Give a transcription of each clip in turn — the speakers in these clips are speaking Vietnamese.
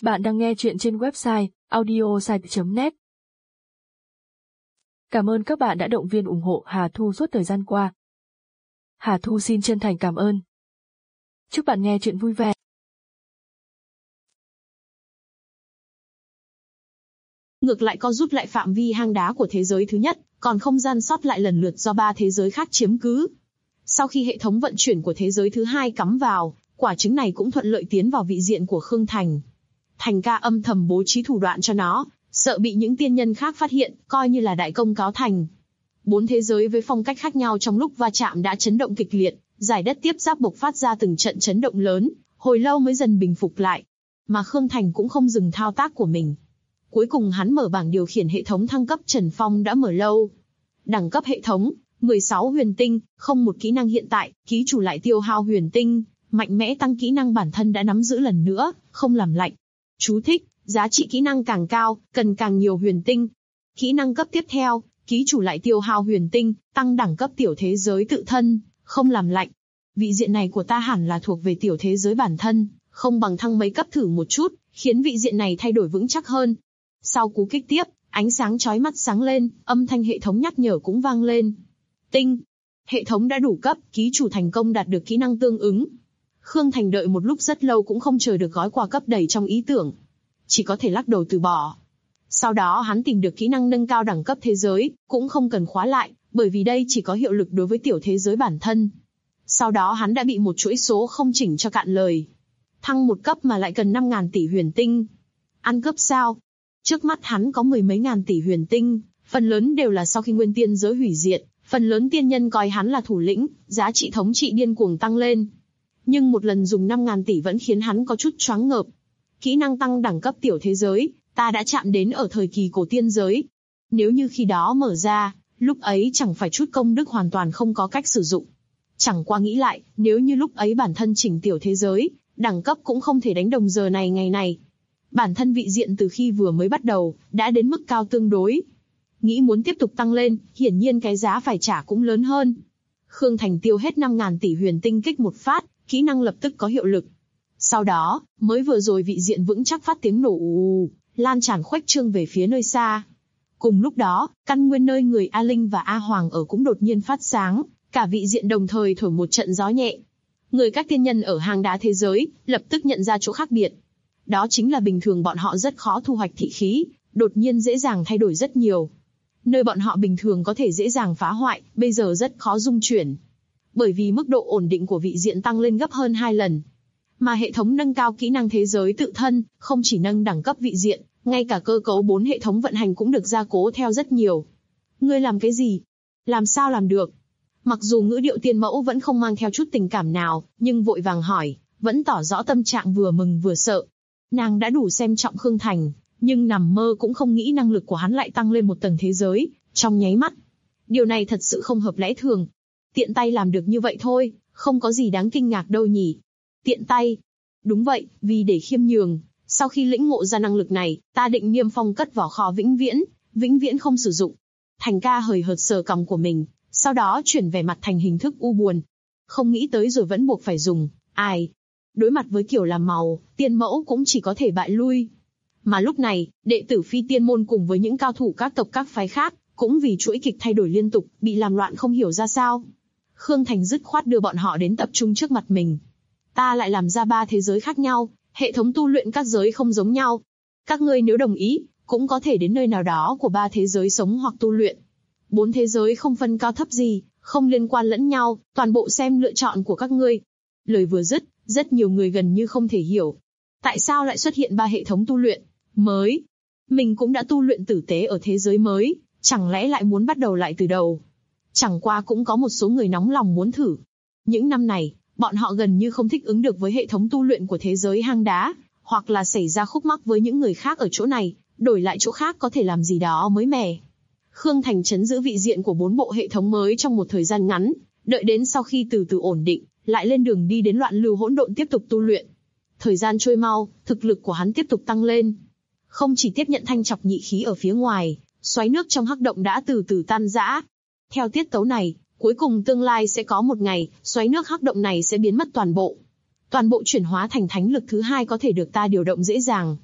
Bạn đang nghe chuyện trên website audiosite.net. Cảm ơn các bạn đã động viên ủng hộ Hà Thu suốt thời gian qua. Hà Thu xin chân thành cảm ơn. Chúc bạn nghe chuyện vui vẻ. Ngược lại co rút lại phạm vi hang đá của thế giới thứ nhất, còn không gian sót lại lần lượt do 3 thế giới khác chiếm cứ. Sau khi hệ thống vận chuyển của thế giới thứ hai cắm vào, quả trứng này cũng thuận lợi tiến vào vị diện của Khương Thành. Thành ca âm thầm bố trí thủ đoạn cho nó, sợ bị những tiên nhân khác phát hiện, coi như là đại công cáo thành. 4 thế giới với phong cách khác nhau trong lúc va chạm đã chấn động kịch liệt, giải đất tiếp giáp bộc phát ra từng trận chấn động lớn, hồi lâu mới dần bình phục lại. Mà Khương Thành cũng không dừng thao tác của mình. Cuối cùng hắn mở bảng điều khiển hệ thống thăng cấp Trần Phong đã mở lâu. Đẳng cấp hệ thống, 16 huyền tinh, không một kỹ năng hiện tại, ký chủ lại tiêu hao huyền tinh, mạnh mẽ tăng kỹ năng bản thân đã nắm giữ lần nữa, không làm lạnh. Chú thích, giá trị kỹ năng càng cao, cần càng nhiều huyền tinh. Kỹ năng cấp tiếp theo, ký chủ lại tiêu hao huyền tinh, tăng đẳng cấp tiểu thế giới tự thân, không làm lạnh. Vị diện này của ta hẳn là thuộc về tiểu thế giới bản thân, không bằng thăng mấy cấp thử một chút, khiến vị diện này thay đổi vững chắc hơn. Sau cú kích tiếp, ánh sáng chói mắt sáng lên, âm thanh hệ thống nhắc nhở cũng vang lên. Tinh. Hệ thống đã đủ cấp, ký chủ thành công đạt được kỹ năng tương ứng. Khương Thành đợi một lúc rất lâu cũng không chờ được gói quà cấp đầy trong ý tưởng. Chỉ có thể lắc đầu từ bỏ. Sau đó hắn tìm được kỹ năng nâng cao đẳng cấp thế giới, cũng không cần khóa lại, bởi vì đây chỉ có hiệu lực đối với tiểu thế giới bản thân. Sau đó hắn đã bị một chuỗi số không chỉnh cho cạn lời. Thăng một cấp mà lại cần 5.000 tỷ huyền tinh. Ăn cướp sao? Trước mắt hắn có 10 mấy ngàn tỷ huyền tinh, phần lớn đều là sau khi nguyên tiên giới hủy diệt, phần lớn tiên nhân coi hắn là thủ lĩnh, giá trị thống trị điên cuồng tăng lên. Nhưng một lần dùng 5.000 tỷ vẫn khiến hắn có chút choáng ngợp. Kỹ năng tăng đẳng cấp tiểu thế giới, ta đã chạm đến ở thời kỳ cổ tiên giới. Nếu như khi đó mở ra, lúc ấy chẳng phải chút công đức hoàn toàn không có cách sử dụng. Chẳng qua nghĩ lại, nếu như lúc ấy bản thân chỉnh tiểu thế giới, đẳng cấp cũng không thể đánh đồng giờ này ngày này. Bản thân vị diện từ khi vừa mới bắt đầu, đã đến mức cao tương đối. Nghĩ muốn tiếp tục tăng lên, hiển nhiên cái giá phải trả cũng lớn hơn. Khương Thành tiêu hết 5.000 tỷ huyền tinh kích một phát, kỹ năng lập tức có hiệu lực. Sau đó, mới vừa rồi vị diện vững chắc phát tiếng nổ ù, lan tràn khuếch trương về phía nơi xa. Cùng lúc đó, căn nguyên nơi người A Linh và A Hoàng ở cũng đột nhiên phát sáng, cả vị diện đồng thời thổi một trận gió nhẹ. Người các tiên nhân ở hang đá thế giới, lập tức nhận ra chỗ khác biệt. Đó chính là bình thường bọn họ rất khó thu hoạch thị khí, đột nhiên dễ dàng thay đổi rất nhiều. Nơi bọn họ bình thường có thể dễ dàng phá hoại, bây giờ rất khó dung chuyển. Bởi vì mức độ ổn định của vị diện tăng lên gấp hơn 2 lần. Mà hệ thống nâng cao kỹ năng thế giới tự thân, không chỉ nâng đẳng cấp vị diện, ngay cả cơ cấu 4 hệ thống vận hành cũng được gia cố theo rất nhiều. Ngươi làm cái gì? Làm sao làm được? Mặc dù ngữ điệu tiên mẫu vẫn không mang theo chút tình cảm nào, nhưng vội vàng hỏi, vẫn tỏ rõ tâm trạng vừa mừng vừa sợ. Nàng đã đủ xem trọng Khương Thành, nhưng nằm mơ cũng không nghĩ năng lực của hắn lại tăng lên một tầng thế giới, trong nháy mắt. Điều này thật sự không hợp lẽ thường. Tiện tay làm được như vậy thôi, không có gì đáng kinh ngạc đâu nhỉ. Tiện tay. Đúng vậy, vì để khiêm nhường, sau khi lĩnh ngộ ra năng lực này, ta định niêm phong cất vào kho vĩnh viễn không sử dụng. Thành ca hời hợt sờ cằm của mình, sau đó chuyển vẻ mặt thành hình thức u buồn. Không nghĩ tới rồi vẫn buộc phải dùng, ai. Đối mặt với kiểu làm màu, tiên mẫu cũng chỉ có thể bại lui. Mà lúc này, đệ tử phi tiên môn cùng với những cao thủ các tộc các phái khác, cũng vì chuỗi kịch thay đổi liên tục, bị làm loạn không hiểu ra sao. Khương Thành dứt khoát đưa bọn họ đến tập trung trước mặt mình. Ta lại làm ra 3 thế giới khác nhau, hệ thống tu luyện các giới không giống nhau. Các ngươi nếu đồng ý, cũng có thể đến nơi nào đó của 3 thế giới sống hoặc tu luyện. 4 thế giới không phân cao thấp gì, không liên quan lẫn nhau, toàn bộ xem lựa chọn của các ngươi. Lời vừa dứt, rất nhiều người gần như không thể hiểu. Tại sao lại xuất hiện 3 hệ thống tu luyện mới? Mình cũng đã tu luyện tử tế ở thế giới mới, chẳng lẽ lại muốn bắt đầu lại từ đầu? Chẳng qua cũng có một số người nóng lòng muốn thử. Những năm này, bọn họ gần như không thích ứng được với hệ thống tu luyện của thế giới hang đá, hoặc là xảy ra khúc mắc với những người khác ở chỗ này, đổi lại chỗ khác có thể làm gì đó mới mẻ. Khương Thành trấn giữ vị diện của 4 bộ hệ thống mới trong một thời gian ngắn, đợi đến sau khi từ từ ổn định, lại lên đường đi đến loạn lưu hỗn độn tiếp tục tu luyện. Thời gian trôi mau, thực lực của hắn tiếp tục tăng lên. Không chỉ tiếp nhận thanh chọc nhị khí ở phía ngoài, xoáy nước trong hắc động đã từ từ tan rã. Theo tiết tấu này, cuối cùng tương lai sẽ có một ngày, xoáy nước hắc động này sẽ biến mất toàn bộ. Toàn bộ chuyển hóa thành thánh lực thứ 2 có thể được ta điều động dễ dàng.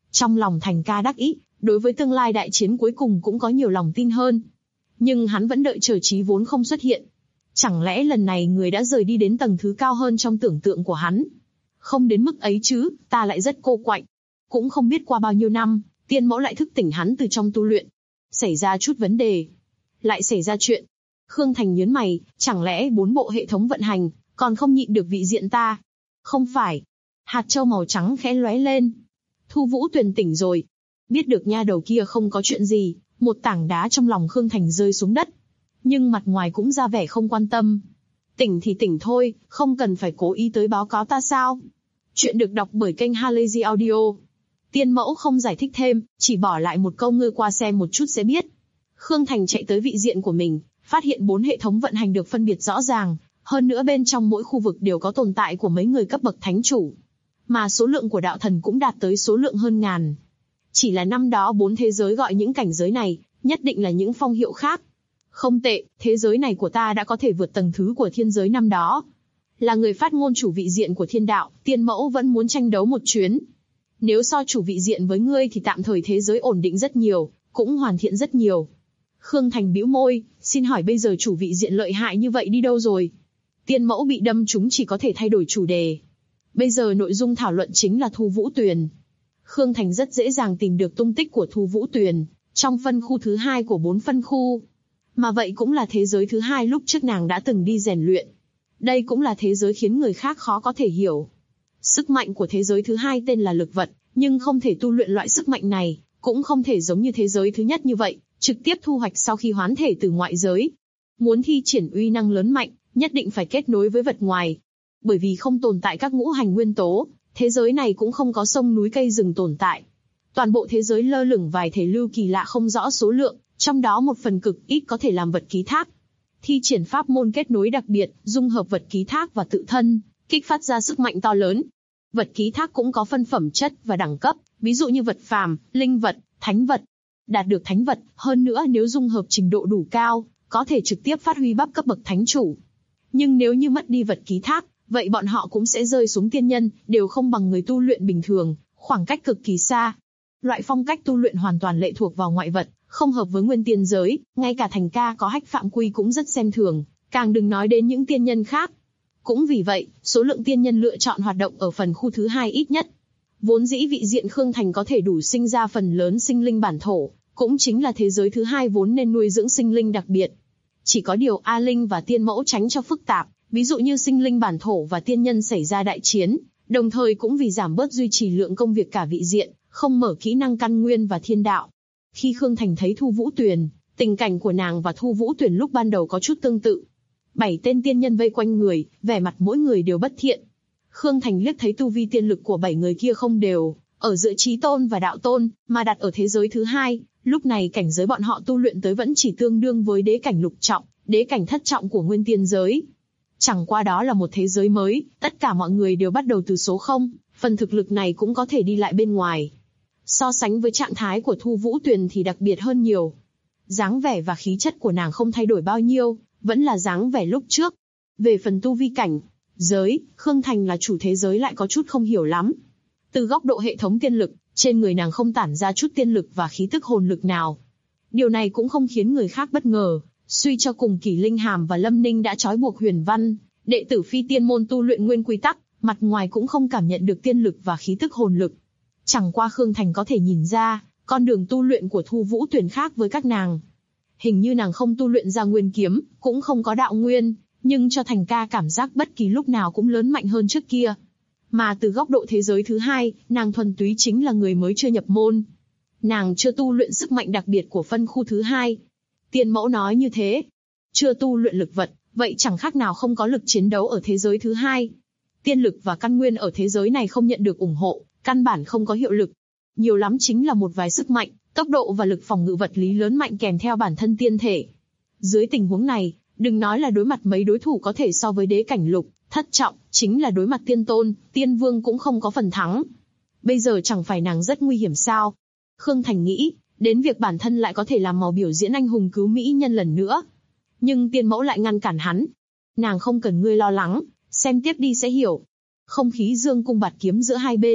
Trong lòng Thành Ca đắc ý, đối với tương lai đại chiến cuối cùng cũng có nhiều lòng tin hơn. Nhưng hắn vẫn đợi chờ Chí Vốn không xuất hiện. Chẳng lẽ lần này người đã rời đi đến tầng thứ cao hơn trong tưởng tượng của hắn? Không đến mức ấy chứ, ta lại rất cô quạnh. Cũng không biết qua bao nhiêu năm, Tiên Mẫu lại thức tỉnh hắn từ trong tu luyện. Xảy ra chút vấn đề. Lại xảy ra chuyện. Khương Thành nhớn mày, chẳng lẽ 4 bộ hệ thống vận hành, còn không nhịn được vị diện ta? Không phải. Hạt châu màu trắng khẽ lóe lên. Thu Vũ Tuyền tỉnh rồi. Biết được nha đầu kia không có chuyện gì, một tảng đá trong lòng Khương Thành rơi xuống đất. Nhưng mặt ngoài cũng ra vẻ không quan tâm. Tỉnh thì tỉnh thôi, không cần phải cố ý tới báo cáo ta sao? Chuyện được đọc bởi kênh Halazy Audio. Tiên Mẫu không giải thích thêm, chỉ bỏ lại một câu ngươi qua xem một chút sẽ biết. Khương Thành chạy tới vị diện của mình, phát hiện 4 hệ thống vận hành được phân biệt rõ ràng, hơn nữa bên trong mỗi khu vực đều có tồn tại của mấy người cấp bậc thánh chủ. Mà số lượng của đạo thần cũng đạt tới số lượng hơn ngàn. Chỉ là năm đó 4 thế giới gọi những cảnh giới này, nhất định là những phong hiệu khác. Không tệ, thế giới này của ta đã có thể vượt tầng thứ của thiên giới năm đó. Là người phát ngôn chủ vị diện của thiên đạo, Tiên Mẫu vẫn muốn tranh đấu một chuyến. Nếu so chủ vị diện với ngươi thì tạm thời thế giới ổn định rất nhiều, cũng hoàn thiện rất nhiều. Khương Thành bĩu môi, xin hỏi bây giờ chủ vị diện lợi hại như vậy đi đâu rồi? Tiên Mẫu bị đâm trúng chỉ có thể thay đổi chủ đề. Bây giờ nội dung thảo luận chính là Thu Vũ Tuyền. Khương Thành rất dễ dàng tìm được tung tích của Thu Vũ Tuyền, trong phân khu thứ 2 của 4 phân khu. Mà vậy cũng là thế giới thứ 2 lúc trước nàng đã từng đi rèn luyện. Đây cũng là thế giới khiến người khác khó có thể hiểu. Sức mạnh của thế giới thứ 2 tên là lực vật, nhưng không thể tu luyện loại sức mạnh này, cũng không thể giống như thế giới thứ nhất như vậy, trực tiếp thu hoạch sau khi hoán thể từ ngoại giới. Muốn thi triển uy năng lớn mạnh, nhất định phải kết nối với vật ngoài. Bởi vì không tồn tại các ngũ hành nguyên tố, thế giới này cũng không có sông núi cây rừng tồn tại. Toàn bộ thế giới lơ lửng vài thể lưu kỳ lạ không rõ số lượng, trong đó một phần cực ít có thể làm vật ký thác. Thi triển pháp môn kết nối đặc biệt, dung hợp vật ký thác và tự thân, kích phát ra sức mạnh to lớn. Vật ký thác cũng có phân phẩm chất và đẳng cấp, ví dụ như vật phàm, linh vật, thánh vật. Đạt được thánh vật, hơn nữa nếu dung hợp trình độ đủ cao, có thể trực tiếp phát huy bắp cấp bậc thánh chủ. Nhưng nếu như mất đi vật ký thác, vậy bọn họ cũng sẽ rơi xuống tiên nhân, đều không bằng người tu luyện bình thường, khoảng cách cực kỳ xa. Loại phong cách tu luyện hoàn toàn lệ thuộc vào ngoại vật, không hợp với nguyên tiên giới, ngay cả Thành Ca có Hách Phạm Quy cũng rất xem thường, càng đừng nói đến những tiên nhân khác. Cũng vì vậy, số lượng tiên nhân lựa chọn hoạt động ở phần khu thứ 2 ít nhất. Vốn dĩ vị diện Khương Thành có thể đủ sinh ra phần lớn sinh linh bản thổ, cũng chính là thế giới thứ 2 vốn nên nuôi dưỡng sinh linh đặc biệt. Chỉ có điều A Linh và Tiên Mẫu tránh cho phức tạp, ví dụ như sinh linh bản thổ và tiên nhân xảy ra đại chiến, đồng thời cũng vì giảm bớt duy trì lượng công việc cả vị diện, không mở kỹ năng căn nguyên và thiên đạo. Khi Khương Thành thấy Thu Vũ Tuyền, tình cảnh của nàng và Thu Vũ Tuyền lúc ban đầu có chút tương tự. 7 tên tiên nhân vây quanh người, vẻ mặt mỗi người đều bất thiện. Khương Thành liếc thấy tu vi tiên lực của 7 người kia không đều, ở giữa chí tôn và đạo tôn, mà đặt ở thế giới thứ 2, lúc này cảnh giới bọn họ tu luyện tới vẫn chỉ tương đương với đế cảnh lục trọng, đế cảnh thất trọng của nguyên tiên giới. Chẳng qua đó là một thế giới mới, tất cả mọi người đều bắt đầu từ số 0, phần thực lực này cũng có thể đi lại bên ngoài. So sánh với trạng thái của Thu Vũ Tuyền thì đặc biệt hơn nhiều. Dáng vẻ và khí chất của nàng không thay đổi bao nhiêu, vẫn là dáng vẻ lúc trước. Về phần tu vi cảnh giới, Khương Thành là chủ thế giới lại có chút không hiểu lắm. Từ góc độ hệ thống tiên lực, trên người nàng không tản ra chút tiên lực và khí tức hồn lực nào. Điều này cũng không khiến người khác bất ngờ, suy cho cùng Kỷ Linh Hàm và Lâm Ninh đã trói buộc Huyền Văn, đệ tử phi tiên môn tu luyện nguyên quy tắc, mặt ngoài cũng không cảm nhận được tiên lực và khí tức hồn lực. Chẳng qua Khương Thành có thể nhìn ra, con đường tu luyện của Thu Vũ Tuyền khác với các nàng. Hình như nàng không tu luyện ra nguyên kiếm, cũng không có đạo nguyên, nhưng cho Thành Ca cảm giác bất kỳ lúc nào cũng lớn mạnh hơn trước kia. Mà từ góc độ thế giới thứ 2, nàng thuần túy chính là người mới chưa nhập môn. Nàng chưa tu luyện sức mạnh đặc biệt của phân khu thứ 2. Tiên Mẫu nói như thế. Chưa tu luyện lực vật, vậy chẳng khác nào không có lực chiến đấu ở thế giới thứ 2. Tiên lực và căn nguyên ở thế giới này không nhận được ủng hộ, căn bản không có hiệu lực. Nhiều lắm chính là một vài sức mạnh, tốc độ và lực phòng ngự vật lý lớn mạnh kèm theo bản thân tiên thể. Dưới tình huống này, đừng nói là đối mặt mấy đối thủ có thể so với đế cảnh lục, thất trọng, chính là đối mặt tiên tôn, tiên vương cũng không có phần thắng. Bây giờ chẳng phải nàng rất nguy hiểm sao? Khương Thành nghĩ, đến việc bản thân lại có thể làm màu biểu diễn anh hùng cứu mỹ nhân lần nữa. Nhưng Tiên Mẫu lại ngăn cản hắn. Nàng không cần ngươi lo lắng, xem tiếp đi sẽ hiểu. Không khí dương cung bạt kiếm giữa hai bên,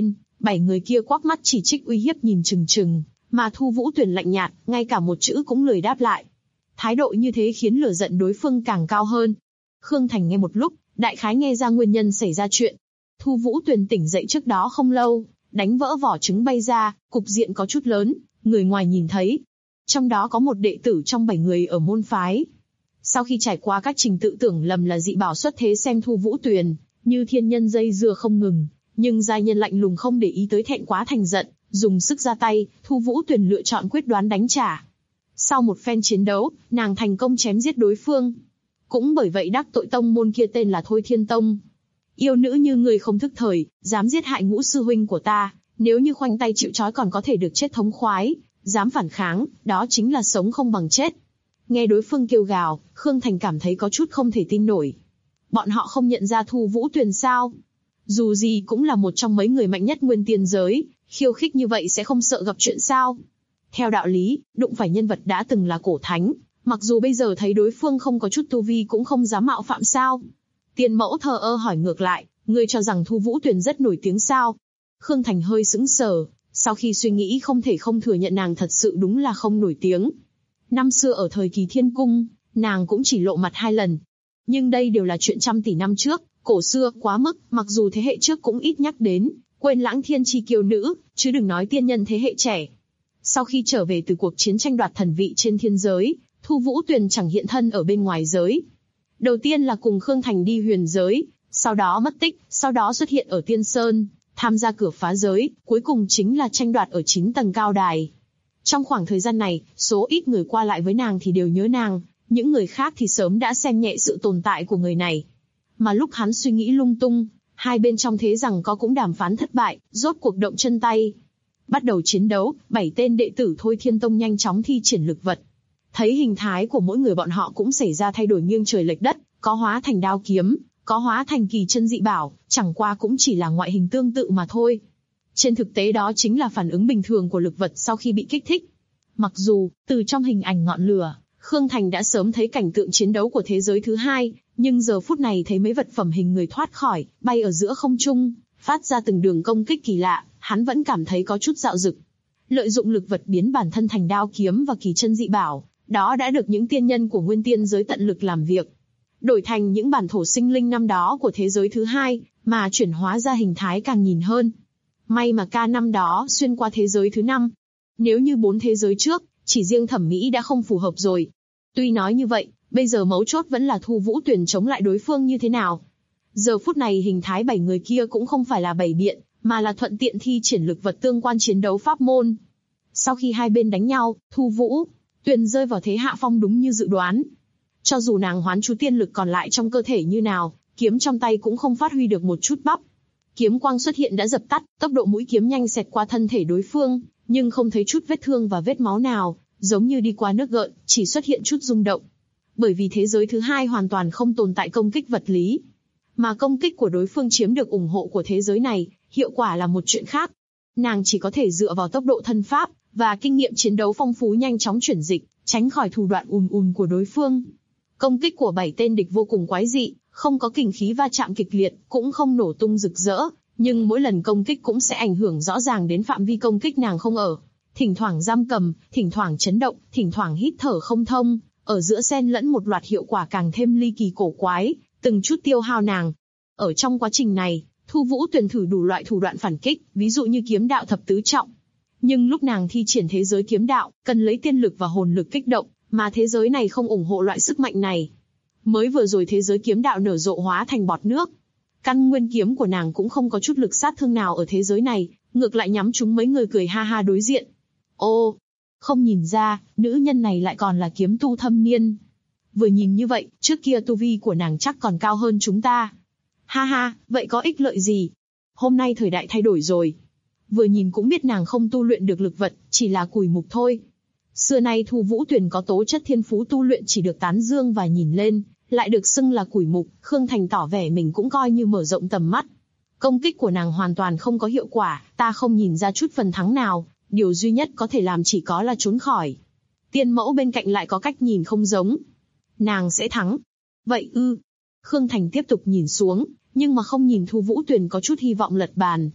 7 người kia quắc mắt chỉ trích uy hiếp nhìn chừng chừng, mà Thu Vũ Tuyền lạnh nhạt, ngay cả một chữ cũng lười đáp lại. Thái độ như thế khiến lửa giận đối phương càng cao hơn. Khương Thành nghe một lúc, đại khái nghe ra nguyên nhân xảy ra chuyện. Thu Vũ Tuyền tỉnh dậy trước đó không lâu, đánh vỡ vỏ trứng bay ra, cục diện có chút lớn, người ngoài nhìn thấy. Trong đó có một đệ tử trong 7 người ở môn phái. Sau khi trải qua các trình tự tưởng lầm là dị bảo xuất thế xem Thu Vũ Tuyền, như thiên nhân dây dưa không ngừng, nhưng giai nhân lạnh lùng không để ý tới thẹn quá thành giận, dùng sức ra tay, Thu Vũ Tuyền lựa chọn quyết đoán đánh trả. Sau một phen chiến đấu, nàng thành công chém giết đối phương. Cũng bởi vậy đắc tội tông môn kia tên là Thôi Thiên Tông. Yêu nữ như người không thức thời, dám giết hại Ngũ sư huynh của ta, nếu như khoanh tay chịu trói còn có thể được chết thống khoái, dám phản kháng, đó chính là sống không bằng chết. Nghe đối phương kêu gào, Khương Thành cảm thấy có chút không thể tin nổi. Bọn họ không nhận ra Thu Vũ Tuyền sao? Dù gì cũng là một trong mấy người mạnh nhất nguyên tiên giới, khiêu khích như vậy sẽ không sợ gặp chuyện sao? Theo đạo lý, đụng phải nhân vật đã từng là cổ thánh, mặc dù bây giờ thấy đối phương không có chút tu vi cũng không dám mạo phạm sao? Tiên mẫu thờ ơ hỏi ngược lại, ngươi cho rằng Thu Vũ Tuyền rất nổi tiếng sao? Khương Thành hơi sững sờ, sau khi suy nghĩ không thể không thừa nhận nàng thật sự đúng là không nổi tiếng. Năm xưa ở thời kỳ Thiên Cung, nàng cũng chỉ lộ mặt 2 lần. Nhưng đây đều là chuyện trăm tỷ năm trước, cổ xưa quá mức, mặc dù thế hệ trước cũng ít nhắc đến, quên lãng thiên chi kiêu nữ, chứ đừng nói tiên nhân thế hệ trẻ. Sau khi trở về từ cuộc chiến tranh đoạt thần vị trên thiên giới, Thu Vũ Tuyền chẳng hiện thân ở bên ngoài giới. Đầu tiên là cùng Khương Thành đi huyền giới, sau đó mất tích, sau đó xuất hiện ở Tiên Sơn, tham gia cửa phá giới, cuối cùng chính là tranh đoạt ở 9 tầng cao đài. Trong khoảng thời gian này, số ít người qua lại với nàng thì đều nhớ nàng, những người khác thì sớm đã xem nhẹ sự tồn tại của người này. Mà lúc hắn suy nghĩ lung tung, hai bên trong thế rằng có cũng đàm phán thất bại, rốt cuộc động chân tay. Bắt đầu chiến đấu, 7 tên đệ tử Thôi Thiên Tông nhanh chóng thi triển lực vật. Thấy hình thái của mỗi người bọn họ cũng xảy ra thay đổi nghiêng trời lệch đất, có hóa thành đao kiếm, có hóa thành kỳ chân dị bảo, chẳng qua cũng chỉ là ngoại hình tương tự mà thôi. Trên thực tế đó chính là phản ứng bình thường của lực vật sau khi bị kích thích. Mặc dù, từ trong hình ảnh ngọn lửa, Khương Thành đã sớm thấy cảnh tượng chiến đấu của thế giới thứ 2, nhưng giờ phút này thấy mấy vật phẩm hình người thoát khỏi, bay ở giữa không trung, phát ra từng đường công kích kỳ lạ, hắn vẫn cảm thấy có chút dạo dực. Lợi dụng lực vật biến bản thân thành đao kiếm và kỳ chân dị bảo, đó đã được những tiên nhân của nguyên tiên giới tận lực làm việc. Đổi thành những bản thổ sinh linh năm đó của thế giới thứ 2, mà chuyển hóa ra hình thái càng nhìn hơn. May mà ca năm đó xuyên qua thế giới thứ 5. Nếu như 4 thế giới trước, chỉ riêng thẩm mỹ đã không phù hợp rồi. Tuy nói như vậy, bây giờ mấu chốt vẫn là Thu Vũ Tuyền chống lại đối phương như thế nào. Giờ phút này hình thái 7 người kia cũng không phải là bày biện, mà là thuận tiện thi triển lực vật tương quan chiến đấu pháp môn. Sau khi hai bên đánh nhau, Thu Vũ Tuyền rơi vào thế hạ phong đúng như dự đoán. Cho dù nàng hoán chú tiên lực còn lại trong cơ thể như nào, kiếm trong tay cũng không phát huy được một chút bắp. Kiếm quang xuất hiện đã dập tắt, tốc độ mũi kiếm nhanh xẹt qua thân thể đối phương, nhưng không thấy chút vết thương và vết máu nào, giống như đi qua nước gợn, chỉ xuất hiện chút rung động. Bởi vì thế giới thứ 2 hoàn toàn không tồn tại công kích vật lý, mà công kích của đối phương chiếm được ủng hộ của thế giới này, hiệu quả là một chuyện khác. Nàng chỉ có thể dựa vào tốc độ thân pháp và kinh nghiệm chiến đấu phong phú nhanh chóng chuyển dịch, tránh khỏi thủ đoạn của đối phương. Công kích của 7 tên địch vô cùng quái dị, không có kình khí va chạm kịch liệt, cũng không nổ tung rực rỡ, nhưng mỗi lần công kích cũng sẽ ảnh hưởng rõ ràng đến phạm vi công kích nàng không ở. Thỉnh thoảng giam cầm, thỉnh thoảng chấn động, thỉnh thoảng hít thở không thông, ở giữa xen lẫn một loạt hiệu quả càng thêm ly kỳ cổ quái, từng chút tiêu hao nàng. Ở trong quá trình này, Thu Vũ Tuyền thử đủ loại thủ đoạn phản kích, ví dụ như kiếm đạo thập tứ trọng. Nhưng lúc nàng thi triển thế giới kiếm đạo, cần lấy tiên lực và hồn lực kích động, mà thế giới này không ủng hộ loại sức mạnh này. Mới vừa rồi thế giới kiếm đạo nở rộ hóa thành bọt nước. Căn nguyên kiếm của nàng cũng không có chút lực sát thương nào ở thế giới này, ngược lại nhắm trúng mấy người cười ha ha đối diện. Ô, không nhìn ra, nữ nhân này lại còn là kiếm tu thâm niên. Vừa nhìn như vậy, trước kia tu vi của nàng chắc còn cao hơn chúng ta. Ha ha, vậy có ích lợi gì? Hôm nay thời đại thay đổi rồi. Vừa nhìn cũng biết nàng không tu luyện được lực vật, chỉ là cùi mục thôi. Xưa nay Thu Vũ Tuyền có tố chất thiên phú tu luyện chỉ được tán dương và nhìn lên, lại được xưng là cùi mục, Khương Thành tỏ vẻ mình cũng coi như mở rộng tầm mắt. Công kích của nàng hoàn toàn không có hiệu quả, ta không nhìn ra chút phần thắng nào, điều duy nhất có thể làm chỉ có là trốn khỏi. Tiên mẫu bên cạnh lại có cách nhìn không giống. Nàng sẽ thắng. Vậy ư? Khương Thành tiếp tục nhìn xuống, nhưng mà không nhìn Thu Vũ Tuyền có chút hy vọng lật bàn.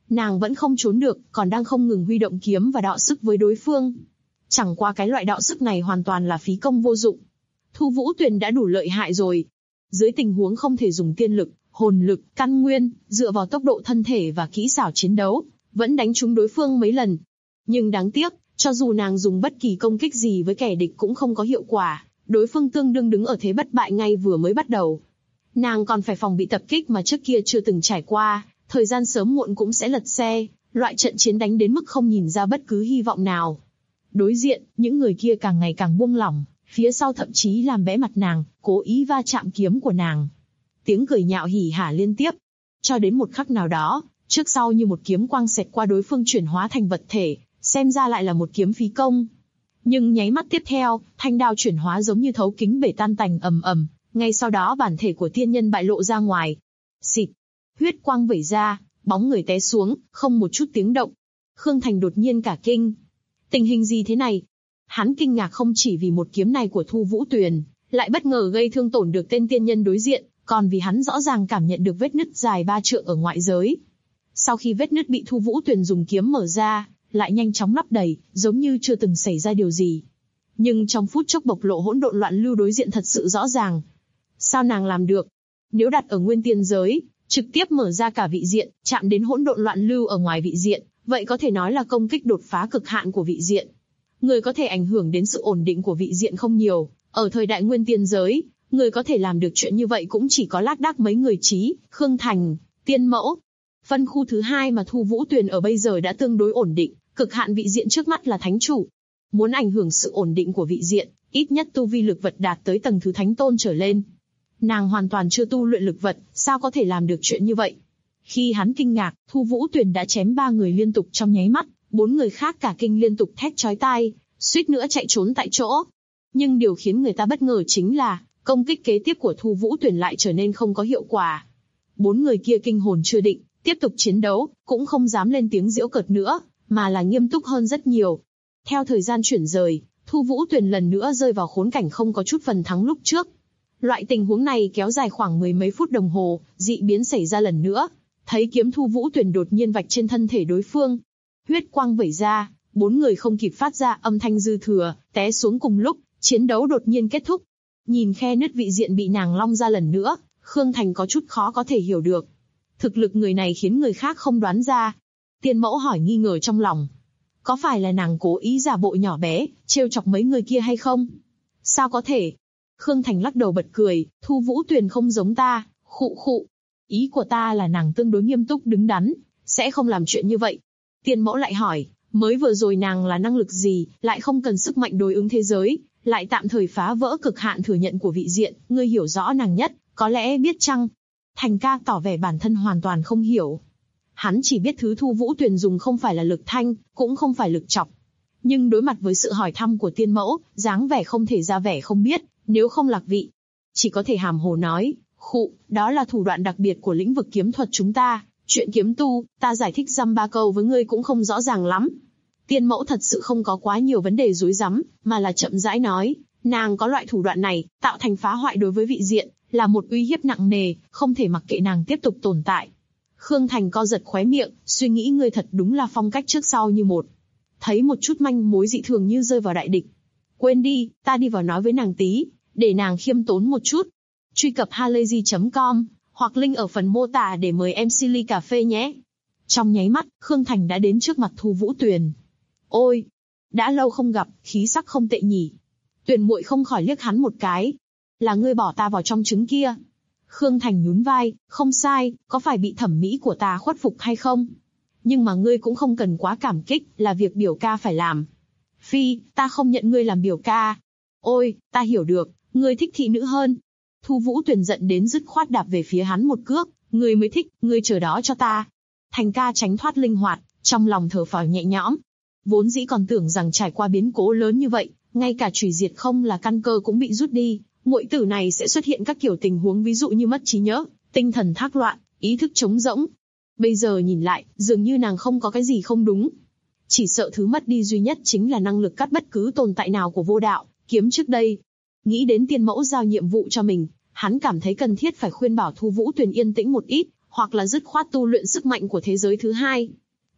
Nàng vẫn không trốn được, còn đang không ngừng huy động kiếm và đọ sức với đối phương. Chẳng qua cái loại đọ sức này hoàn toàn là phí công vô dụng. Thu Vũ Tuyền đã đủ lợi hại rồi. Dưới tình huống không thể dùng tiên lực, hồn lực, căn nguyên, dựa vào tốc độ thân thể và kỹ xảo chiến đấu, vẫn đánh trúng đối phương mấy lần. Nhưng đáng tiếc, cho dù nàng dùng bất kỳ công kích gì với kẻ địch cũng không có hiệu quả, đối phương tương đương đứng ở thế bất bại ngay vừa mới bắt đầu. Nàng còn phải phòng bị tập kích mà trước kia chưa từng trải qua, thời gian sớm muộn cũng sẽ lật xe, loại trận chiến đánh đến mức không nhìn ra bất cứ hy vọng nào. Đối diện, những người kia càng ngày càng buông lỏng, phía sau thậm chí làm bẽ mặt nàng, cố ý va chạm kiếm của nàng. Tiếng cười nhạo hỉ hả liên tiếp. Cho đến một khắc nào đó, trước sau như một kiếm quang xẹt qua đối phương chuyển hóa thành vật thể, xem ra lại là một kiếm phí công. Nhưng nháy mắt tiếp theo, thanh đao chuyển hóa giống như thấu kính bể tan tành ầm ầm, ngay sau đó bản thể của tiên nhân bại lộ ra ngoài. Xịt, huyết quang vẩy ra, bóng người té xuống, không một chút tiếng động. Khương Thành đột nhiên cả kinh. Tình hình gì thế này? Hắn kinh ngạc không chỉ vì một kiếm này của Thu Vũ Tuyền, lại bất ngờ gây thương tổn được tên tiên nhân đối diện, còn vì hắn rõ ràng cảm nhận được vết nứt dài 3 trượng ở ngoại giới. Sau khi vết nứt bị Thu Vũ Tuyền dùng kiếm mở ra, lại nhanh chóng lấp đầy, giống như chưa từng xảy ra điều gì. Nhưng trong phút chốc bộc lộ hỗn độn loạn lưu đối diện thật sự rõ ràng. Sao nàng làm được? Nếu đặt ở nguyên tiên giới, trực tiếp mở ra cả vị diện, chạm đến hỗn độn loạn lưu ở ngoài vị diện, vậy có thể nói là công kích đột phá cực hạn của vị diện. Người có thể ảnh hưởng đến sự ổn định của vị diện không nhiều, ở thời đại nguyên tiên giới, người có thể làm được chuyện như vậy cũng chỉ có lác đác mấy người Chí, Khương Thành, Tiên Mẫu. Phân khu thứ hai mà Thu Vũ Tuyền ở bây giờ đã tương đối ổn định, cực hạn vị diện trước mắt là thánh chủ. Muốn ảnh hưởng sự ổn định của vị diện, ít nhất tu vi lực vật đạt tới tầng thứ thánh tôn trở lên. Nàng hoàn toàn chưa tu luyện lực vật, sao có thể làm được chuyện như vậy? Khi hắn kinh ngạc, Thu Vũ Tuyền đã chém 3 người liên tục trong nháy mắt, 4 người khác cả kinh liên tục thét chói tai, suýt nữa chạy trốn tại chỗ. Nhưng điều khiến người ta bất ngờ chính là, công kích kế tiếp của Thu Vũ Tuyền lại trở nên không có hiệu quả. 4 người kia kinh hồn chưa định, tiếp tục chiến đấu, cũng không dám lên tiếng giễu cợt nữa, mà là nghiêm túc hơn rất nhiều. Theo thời gian chuyển rời, Thu Vũ Tuyền lần nữa rơi vào khốn cảnh không có chút phần thắng lúc trước. Loại tình huống này kéo dài khoảng 10 mấy phút đồng hồ, dị biến xảy ra lần nữa. Thấy kiếm Thu Vũ Tuyền đột nhiên vạch trên thân thể đối phương. Huyết quang vẩy ra, 4 người không kịp phát ra âm thanh dư thừa, té xuống cùng lúc, chiến đấu đột nhiên kết thúc. Nhìn khe nứt vị diện bị nàng long ra lần nữa, Khương Thành có chút khó có thể hiểu được. Thực lực người này khiến người khác không đoán ra. Tiên Mẫu hỏi nghi ngờ trong lòng. Có phải là nàng cố ý giả bộ nhỏ bé, trêu chọc mấy người kia hay không? Sao có thể? Khương Thành lắc đầu bật cười, Thu Vũ Tuyền không giống ta, khụ khụ. Ý của ta là nàng tương đối nghiêm túc đứng đắn, sẽ không làm chuyện như vậy. Tiên Mẫu lại hỏi, mới vừa rồi nàng là năng lực gì, lại không cần sức mạnh đối ứng thế giới, lại tạm thời phá vỡ cực hạn thừa nhận của vị diện, ngươi hiểu rõ nàng nhất, có lẽ biết chăng? Thành ca tỏ vẻ bản thân hoàn toàn không hiểu. Hắn chỉ biết thứ Thu Vũ Tuyền dùng không phải là lực thanh, cũng không phải lực chọc. Nhưng đối mặt với sự hỏi thăm của Tiên Mẫu, dáng vẻ không thể ra vẻ không biết, nếu không lạc vị. Chỉ có thể hàm hồ nói, khụ, đó là thủ đoạn đặc biệt của lĩnh vực kiếm thuật chúng ta, chuyện kiếm tu, ta giải thích dăm ba câu với ngươi cũng không rõ ràng lắm. Tiên Mẫu thật sự không có quá nhiều vấn đề rối rắm, mà là chậm rãi nói, nàng có loại thủ đoạn này, tạo thành phá hoại đối với vị diện, là một uy hiếp nặng nề, không thể mặc kệ nàng tiếp tục tồn tại. Khương Thành co giật khóe miệng, suy nghĩ ngươi thật đúng là phong cách trước sau như một. Thấy một chút manh mối dị thường như rơi vào đại địch. Quên đi, ta đi vào nói với nàng tí, để nàng khiêm tốn một chút. Truy cập halayzi.com, hoặc link ở phần mô tả để mời em ly cà phê nhé. Trong nháy mắt, Khương Thành đã đến trước mặt Thu Vũ Tuyền. Ôi, đã lâu không gặp, khí sắc không tệ nhỉ. Tuyền muội không khỏi liếc hắn một cái. Là ngươi bỏ ta vào trong trứng kia. Khương Thành nhún vai, không sai, có phải bị thẩm mỹ của ta khuất phục hay không? Nhưng mà ngươi cũng không cần quá cảm kích, là việc biểu ca phải làm. Phi, ta không nhận ngươi làm biểu ca. Ôi, ta hiểu được, ngươi thích thị nữ hơn. Thu Vũ Tuyền giận đến dứt khoát đạp về phía hắn một cước, ngươi mới thích, ngươi chờ đó cho ta. Thành ca tránh thoát linh hoạt, trong lòng thở phào nhẹ nhõm. Vốn dĩ còn tưởng rằng trải qua biến cố lớn như vậy, ngay cả chủy diệt không là căn cơ cũng bị rút đi, muội tử này sẽ xuất hiện các kiểu tình huống ví dụ như mất trí nhớ, tinh thần thác loạn, ý thức trống rỗng. Bây giờ nhìn lại, dường như nàng không có cái gì không đúng. Chỉ sợ thứ mất đi duy nhất chính là năng lực cắt bất cứ tồn tại nào của vô đạo, kiếm trước đây. Nghĩ đến Tiên Mẫu giao nhiệm vụ cho mình, hắn cảm thấy cần thiết phải khuyên bảo Thu Vũ Tuyền yên tĩnh một ít, hoặc là dứt khoát tu luyện sức mạnh của thế giới thứ hai.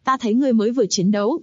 Ta thấy ngươi mới vừa chiến đấu.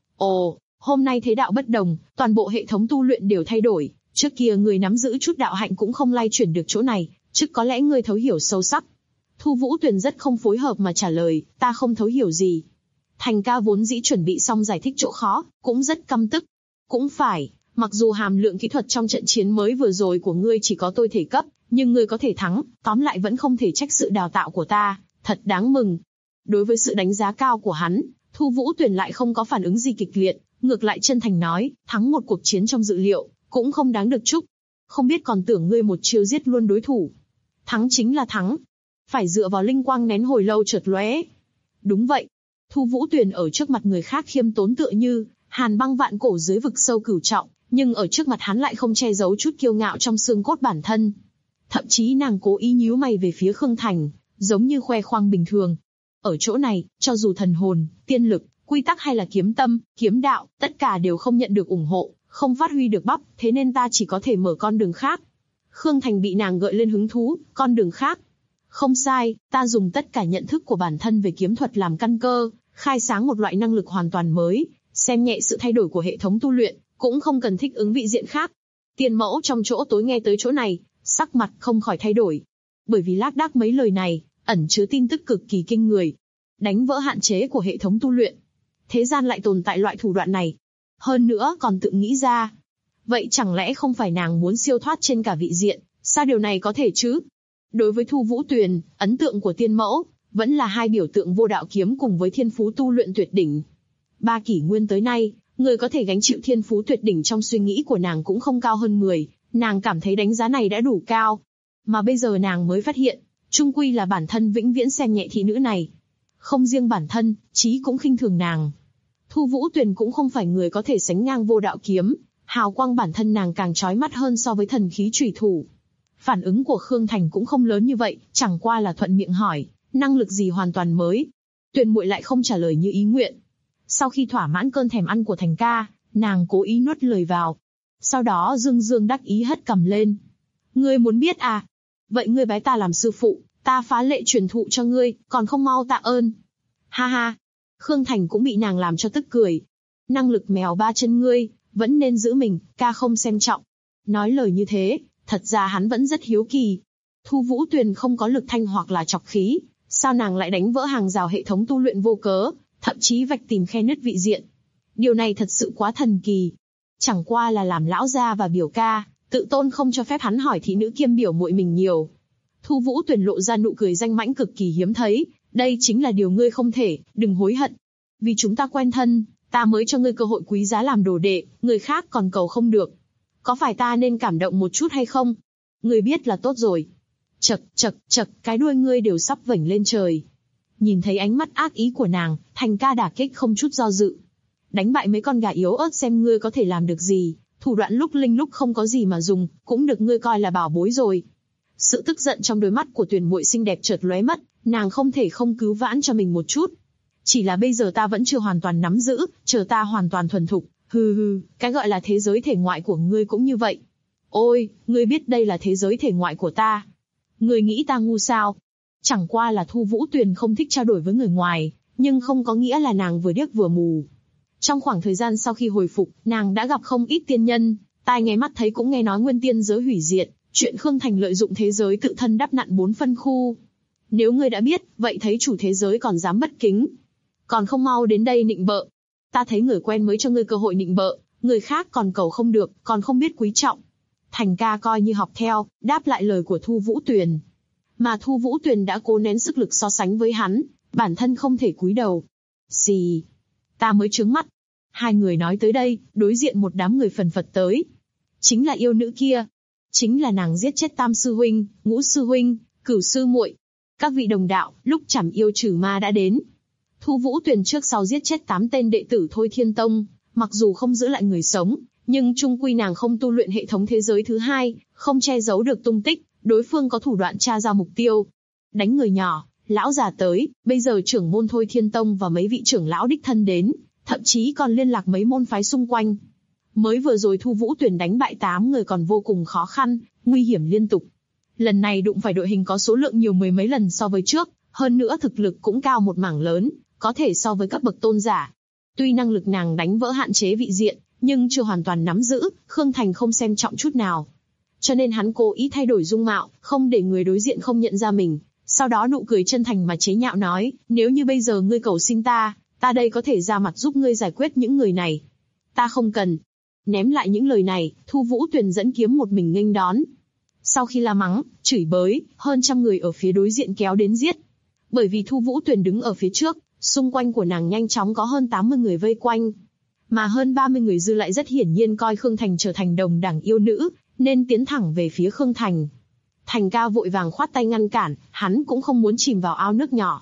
Ồ, hôm nay thế đạo bất đồng, toàn bộ hệ thống tu luyện đều thay đổi. Trước kia ngươi nắm giữ chút đạo hạnh cũng không lay chuyển được chỗ này, chứ có lẽ ngươi thấu hiểu sâu sắc. Thu Vũ Tuyền rất không phối hợp mà trả lời, ta không thấu hiểu gì. Thành ca vốn dĩ chuẩn bị xong giải thích chỗ khó, cũng rất căm tức. Cũng phải, mặc dù hàm lượng kỹ thuật trong trận chiến mới vừa rồi của ngươi chỉ có tôi thể cấp, nhưng ngươi có thể thắng, tóm lại vẫn không thể trách sự đào tạo của ta, thật đáng mừng. Đối với sự đánh giá cao của hắn, Thu Vũ Tuyền lại không có phản ứng gì kịch liệt, ngược lại chân thành nói, thắng một cuộc chiến trong dự liệu, cũng không đáng được chúc. Không biết còn tưởng ngươi một chiêu giết luôn đối thủ. Thắng chính là thắng. Phải dựa vào linh quang nén hồi lâu chợt lóe. Đúng vậy. Thu Vũ Tuyền ở trước mặt người khác khiêm tốn tựa như hàn băng vạn cổ dưới vực sâu cửu trọng, nhưng ở trước mặt hắn lại không che giấu chút kiêu ngạo trong xương cốt bản thân. Thậm chí nàng cố ý nhíu mày về phía Khương Thành, giống như khoe khoang bình thường. Ở chỗ này, cho dù thần hồn, tiên lực, quy tắc hay là kiếm tâm, kiếm đạo, tất cả đều không nhận được ủng hộ, không phát huy được bắp, thế nên ta chỉ có thể mở con đường khác. Khương Thành bị nàng gợi lên hứng thú, con đường khác. Không sai, ta dùng tất cả nhận thức của bản thân về kiếm thuật làm căn cơ, khai sáng một loại năng lực hoàn toàn mới, xem nhẹ sự thay đổi của hệ thống tu luyện, cũng không cần thích ứng vị diện khác. Tiên mẫu trong chỗ tối nghe tới chỗ này, sắc mặt không khỏi thay đổi. Bởi vì lác đác mấy lời này, ẩn chứa tin tức cực kỳ kinh người. Đánh vỡ hạn chế của hệ thống tu luyện. Thế gian lại tồn tại loại thủ đoạn này. Hơn nữa còn tự nghĩ ra. Vậy chẳng lẽ không phải nàng muốn siêu thoát trên cả vị diện, sao điều này có thể chứ? Đối với Thu Vũ Tuyền, ấn tượng của tiên mẫu, vẫn là hai biểu tượng vô đạo kiếm cùng với thiên phú tu luyện tuyệt đỉnh. 3 kỷ nguyên tới nay, người có thể gánh chịu thiên phú tuyệt đỉnh trong suy nghĩ của nàng cũng không cao hơn 10, nàng cảm thấy đánh giá này đã đủ cao. Mà bây giờ nàng mới phát hiện, chung quy là bản thân vĩnh viễn xem nhẹ thị nữ này. Không riêng bản thân, chí cũng khinh thường nàng. Thu Vũ Tuyền cũng không phải người có thể sánh ngang vô đạo kiếm, hào quang bản thân nàng càng chói mắt hơn so với thần khí chủy thủ. Phản ứng của Khương Thành cũng không lớn như vậy, chẳng qua là thuận miệng hỏi, năng lực gì hoàn toàn mới. Tuyền muội lại không trả lời như ý nguyện. Sau khi thỏa mãn cơn thèm ăn của Thành ca, nàng cố ý nuốt lời vào. Sau đó dương dương đắc ý hất cằm lên. Ngươi muốn biết à? Vậy ngươi bái ta làm sư phụ, ta phá lệ truyền thụ cho ngươi, còn không mau tạ ơn. Ha ha. Khương Thành cũng bị nàng làm cho tức cười. Năng lực mèo 3 chân ngươi, vẫn nên giữ mình, ca không xem trọng. Nói lời như thế, thật ra hắn vẫn rất hiếu kỳ. Thu Vũ Tuyền không có lực thanh hoặc là chọc khí, sao nàng lại đánh vỡ hàng rào hệ thống tu luyện vô cớ, thậm chí vạch tìm khe nứt vị diện. Điều này thật sự quá thần kỳ. Chẳng qua là làm lão gia và biểu ca, tự tôn không cho phép hắn hỏi thị nữ kiêm biểu muội mình nhiều. Thu Vũ Tuyền lộ ra nụ cười danh mãnh cực kỳ hiếm thấy, đây chính là điều ngươi không thể, đừng hối hận. Vì chúng ta quen thân, ta mới cho ngươi cơ hội quý giá làm đồ đệ, người khác còn cầu không được. Có phải ta nên cảm động một chút hay không? Ngươi biết là tốt rồi. Chậc, chậc, chậc, cái đuôi ngươi đều sắp vểnh lên trời. Nhìn thấy ánh mắt ác ý của nàng, Thành ca đả kích không chút do dự. Đánh bại mấy con gà yếu ớt xem ngươi có thể làm được gì, thủ đoạn lúc linh lúc không có gì mà dùng, cũng được ngươi coi là bảo bối rồi. Sự tức giận trong đôi mắt của Tuyền muội xinh đẹp chợt lóe mất, nàng không thể không cứu vãn cho mình một chút. Chỉ là bây giờ ta vẫn chưa hoàn toàn nắm giữ, chờ ta hoàn toàn thuần thục. Hừ, cái gọi là thế giới thể ngoại của ngươi cũng như vậy. Ôi, ngươi biết đây là thế giới thể ngoại của ta. Ngươi nghĩ ta ngu sao? Chẳng qua là Thu Vũ Tuyền không thích trao đổi với người ngoài, nhưng không có nghĩa là nàng vừa điếc vừa mù. Trong khoảng thời gian sau khi hồi phục, nàng đã gặp không ít tiên nhân, tai nghe mắt thấy cũng nghe nói nguyên tiên giới hủy diệt, chuyện Khương Thành lợi dụng thế giới tự thân đắp nặn 4 phân khu. Nếu ngươi đã biết, vậy thấy chủ thế giới còn dám bất kính. Còn không mau đến đây nịnh bợ. Ta thấy người quen mới cho ngươi cơ hội nịnh bợ, người khác còn cầu không được, còn không biết quý trọng. Thành ca coi như học theo, đáp lại lời của Thu Vũ Tuyền. Mà Thu Vũ Tuyền đã cố nén sức lực so sánh với hắn, bản thân không thể cúi đầu. Xì, ta mới trướng mắt. Hai người nói tới đây, đối diện một đám người phần phật tới. Chính là yêu nữ kia. Chính là nàng giết chết Tam sư huynh, Ngũ sư huynh, Cửu sư muội. Các vị đồng đạo, lúc chảm yêu trừ ma đã đến. Thu Vũ Tuyền trước sau giết chết 8 tên đệ tử Thôi Thiên Tông, mặc dù không giữ lại người sống, nhưng chung quy nàng không tu luyện hệ thống thế giới thứ 2, không che giấu được tung tích, đối phương có thủ đoạn tra ra mục tiêu. Đánh người nhỏ, lão già tới, bây giờ trưởng môn Thôi Thiên Tông và mấy vị trưởng lão đích thân đến, thậm chí còn liên lạc mấy môn phái xung quanh. Mới vừa rồi Thu Vũ Tuyền đánh bại 8 người còn vô cùng khó khăn, nguy hiểm liên tục. Lần này đụng phải đội hình có số lượng nhiều 10 mấy lần so với trước, hơn nữa thực lực cũng cao một mảng lớn, có thể so với các bậc tôn giả. Tuy năng lực nàng đánh vỡ hạn chế vị diện, nhưng chưa hoàn toàn nắm giữ, Khương Thành không xem trọng chút nào. Cho nên hắn cố ý thay đổi dung mạo, không để người đối diện không nhận ra mình. Sau đó nụ cười chân thành mà chế nhạo nói, nếu như bây giờ ngươi cầu xin ta đây có thể ra mặt giúp ngươi giải quyết những người này. Ta không cần. Ném lại những lời này, Thu Vũ Tuyền dẫn kiếm một mình nghênh đón. Sau khi la mắng, chửi bới, hơn trăm người ở phía đối diện kéo đến giết. Bởi vì Thu Vũ Tuyền đứng ở phía trước, xung quanh của nàng nhanh chóng có hơn 80 người vây quanh. Mà hơn 30 người dư lại rất hiển nhiên coi Khương Thành trở thành đồng đảng yêu nữ, nên tiến thẳng về phía Khương Thành. Thành ca vội vàng khoát tay ngăn cản, hắn cũng không muốn chìm vào ao nước nhỏ.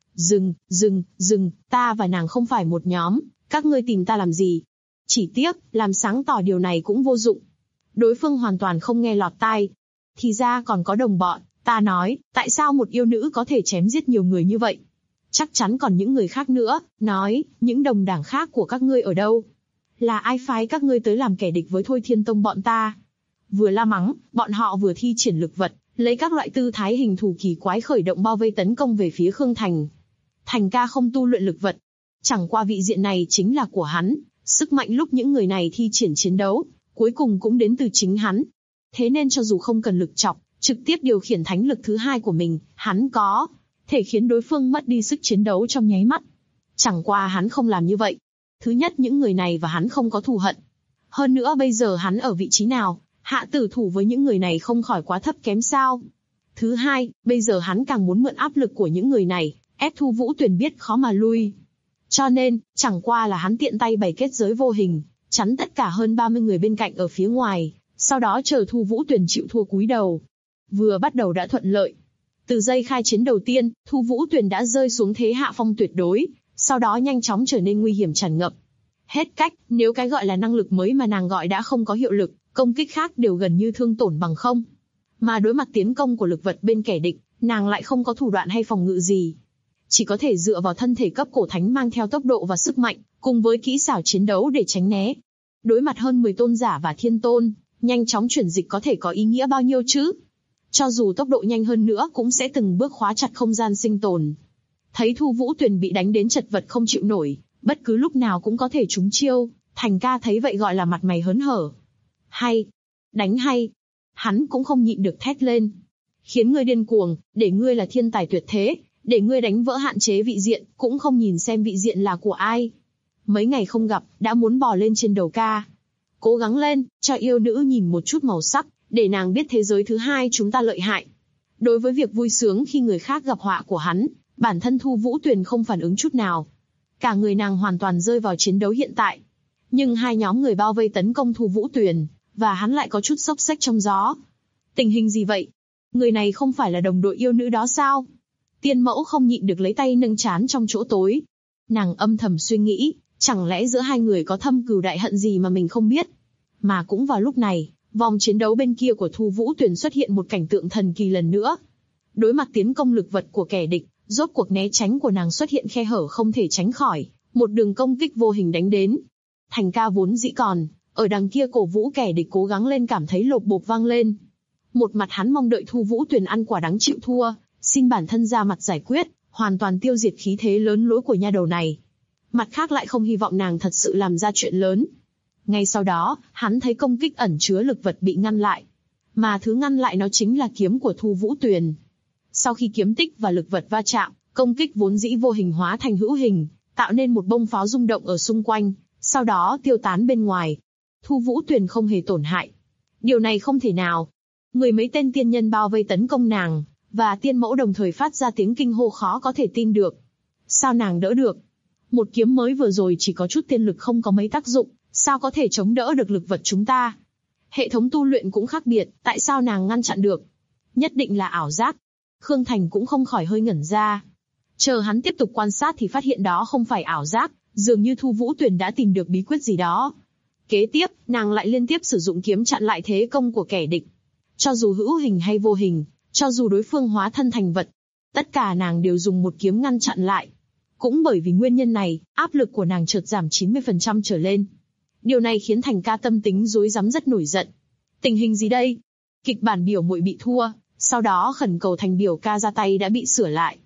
Dừng, ta và nàng không phải một nhóm, các ngươi tìm ta làm gì? Chỉ tiếc, làm sáng tỏ điều này cũng vô dụng. Đối phương hoàn toàn không nghe lọt tai. Thì ra còn có đồng bọn, ta nói, tại sao một yêu nữ có thể chém giết nhiều người như vậy? Chắc chắn còn những người khác nữa, nói, những đồng đảng khác của các ngươi ở đâu? Là ai phái các ngươi tới làm kẻ địch với Thôi Thiên Tông bọn ta? Vừa la mắng, bọn họ vừa thi triển lực vật, lấy các loại tư thái hình thù kỳ quái khởi động bao vây tấn công về phía Khương Thành. Thành ca không tu luyện lực vật. Chẳng qua vị diện này chính là của hắn, sức mạnh lúc những người này thi triển chiến đấu, cuối cùng cũng đến từ chính hắn. Thế nên cho dù không cần lực chọc, trực tiếp điều khiển thánh lực thứ hai của mình, hắn có thể khiến đối phương mất đi sức chiến đấu trong nháy mắt. Chẳng qua hắn không làm như vậy. Thứ nhất, những người này và hắn không có thù hận. Hơn nữa bây giờ hắn ở vị trí nào, hạ tử thủ với những người này không khỏi quá thấp kém sao. Thứ hai, bây giờ hắn càng muốn mượn áp lực của những người này, ép Thu Vũ Tuyền biết khó mà lui. Cho nên, chẳng qua là hắn tiện tay bày kết giới vô hình, chắn tất cả hơn 30 người bên cạnh ở phía ngoài, sau đó chờ Thu Vũ Tuyền chịu thua cúi đầu. Vừa bắt đầu đã thuận lợi. Từ giây khai chiến đầu tiên, Thu Vũ Tuyền đã rơi xuống thế hạ phong tuyệt đối, sau đó nhanh chóng trở nên nguy hiểm tràn ngập. Hết cách, nếu cái gọi là năng lực mới mà nàng gọi đã không có hiệu lực, công kích khác đều gần như thương tổn bằng không. Mà đối mặt tiến công của lực vật bên kẻ địch, nàng lại không có thủ đoạn hay phòng ngự gì. Chỉ có thể dựa vào thân thể cấp cổ thánh mang theo tốc độ và sức mạnh, cùng với kỹ xảo chiến đấu để tránh né. Đối mặt hơn 10 tôn giả và thiên tôn, nhanh chóng chuyển dịch có thể có ý nghĩa bao nhiêu chứ? Cho dù tốc độ nhanh hơn nữa cũng sẽ từng bước khóa chặt không gian sinh tồn. Thấy Thu Vũ Tuyền bị đánh đến chật vật không chịu nổi, bất cứ lúc nào cũng có thể trúng chiêu, Thành ca thấy vậy gọi là mặt mày hớn hở. Hay! Đánh hay! Hắn cũng không nhịn được thét lên. Khiến ngươi điên cuồng, để ngươi là thiên tài tuyệt thế, để ngươi đánh vỡ hạn chế vị diện, cũng không nhìn xem vị diện là của ai. Mấy ngày không gặp, đã muốn bò lên trên đầu ca. Cố gắng lên, cho yêu nữ nhìn một chút màu sắc, để nàng biết thế giới thứ hai chúng ta lợi hại. Đối với việc vui sướng khi người khác gặp họa của hắn, bản thân Thu Vũ Tuyền không phản ứng chút nào. Cả người nàng hoàn toàn rơi vào chiến đấu hiện tại. Nhưng hai nhóm người bao vây tấn công Thu Vũ Tuyền, và hắn lại có chút xốc xếch trong gió. Tình hình gì vậy? Người này không phải là đồng đội yêu nữ đó sao? Tiên mẫu không nhịn được lấy tay nâng trán trong chỗ tối. Nàng âm thầm suy nghĩ, chẳng lẽ giữa hai người có thâm cừu đại hận gì mà mình không biết? Mà cũng vào lúc này, vòng chiến đấu bên kia của Thu Vũ Tuyền xuất hiện một cảnh tượng thần kỳ lần nữa. Đối mặt tiến công lực vật của kẻ địch, rốt cuộc né tránh của nàng xuất hiện khe hở không thể tránh khỏi, một đường công kích vô hình đánh đến. Thành ca vốn dĩ còn ở đằng kia cổ vũ kẻ địch cố gắng lên cảm thấy lột bột vang lên. Một mặt hắn mong đợi Thu Vũ Tuyền ăn quả đắng chịu thua, xin bản thân ra mặt giải quyết, hoàn toàn tiêu diệt khí thế lớn lối của nha đầu này. Mặt khác lại không hy vọng nàng thật sự làm ra chuyện lớn. Ngay sau đó, hắn thấy công kích ẩn chứa lực vật bị ngăn lại. Mà thứ ngăn lại nó chính là kiếm của Thu Vũ Tuyền. Sau khi kiếm tích và lực vật va chạm, công kích vốn dĩ vô hình hóa thành hữu hình, tạo nên một bông pháo rung động ở xung quanh, sau đó tiêu tán bên ngoài. Thu Vũ Tuyền không hề tổn hại. Điều này không thể nào. Mười mấy tên tiên nhân bao vây tấn công nàng, và tiên mẫu đồng thời phát ra tiếng kinh hô khó có thể tin được. Sao nàng đỡ được? Một kiếm mới vừa rồi chỉ có chút tiên lực không có mấy tác dụng, sao có thể chống đỡ được lực vật chúng ta? Hệ thống tu luyện cũng khác biệt, tại sao nàng ngăn chặn được? Nhất định là ảo giác. Khương Thành cũng không khỏi hơi ngẩn ra. Chờ hắn tiếp tục quan sát thì phát hiện đó không phải ảo giác, dường như Thu Vũ Tuyền đã tìm được bí quyết gì đó. Kế tiếp, nàng lại liên tiếp sử dụng kiếm chặn lại thế công của kẻ địch. Cho dù hữu hình hay vô hình, cho dù đối phương hóa thân thành vật, tất cả nàng đều dùng một kiếm ngăn chặn lại. Cũng bởi vì nguyên nhân này, áp lực của nàng chợt giảm 90% trở lên. Điều này khiến Thành ca tâm tính rối rắm rất nổi giận. Tình hình gì đây? Kịch bản biểu muội bị thua, sau đó khẩn cầu Thành biểu ca ra tay đã bị sửa lại.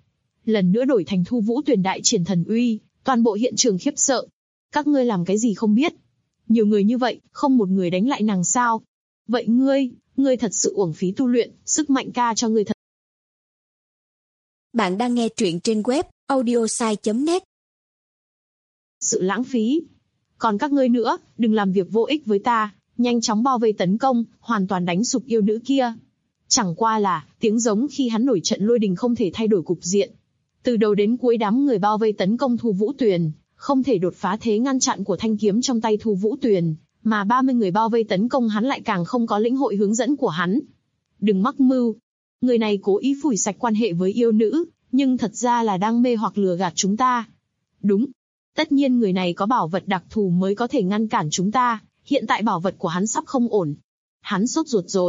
lần nữa đổi thành Thu Vũ Tuyền đại triển thần uy, toàn bộ hiện trường khiếp sợ. Các ngươi làm cái gì không biết? Nhiều người như vậy, không một người đánh lại nàng sao? Vậy ngươi thật sự uổng phí tu luyện, sức mạnh ca cho ngươi thật. Bạn đang nghe truyện trên web audiosai.net. Sự lãng phí. Còn các ngươi nữa, đừng làm việc vô ích với ta, nhanh chóng bao vây tấn công, hoàn toàn đánh sụp yêu nữ kia. Chẳng qua là, tiếng giống khi hắn nổi trận lôi đình không thể thay đổi cục diện. Từ đầu đến cuối đám người bao vây tấn công Thu Vũ Tuyền, không thể đột phá thế ngăn chặn của thanh kiếm trong tay Thu Vũ Tuyền, mà 30 người bao vây tấn công hắn lại càng không có lĩnh hội hướng dẫn của hắn. Đừng mắc mưu. Người này cố ý phủi sạch quan hệ với yêu nữ, nhưng thật ra là đang mê hoặc lừa gạt chúng ta. Đúng. Tất nhiên người này có bảo vật đặc thù mới có thể ngăn cản chúng ta, hiện tại bảo vật của hắn sắp không ổn. Hắn sốt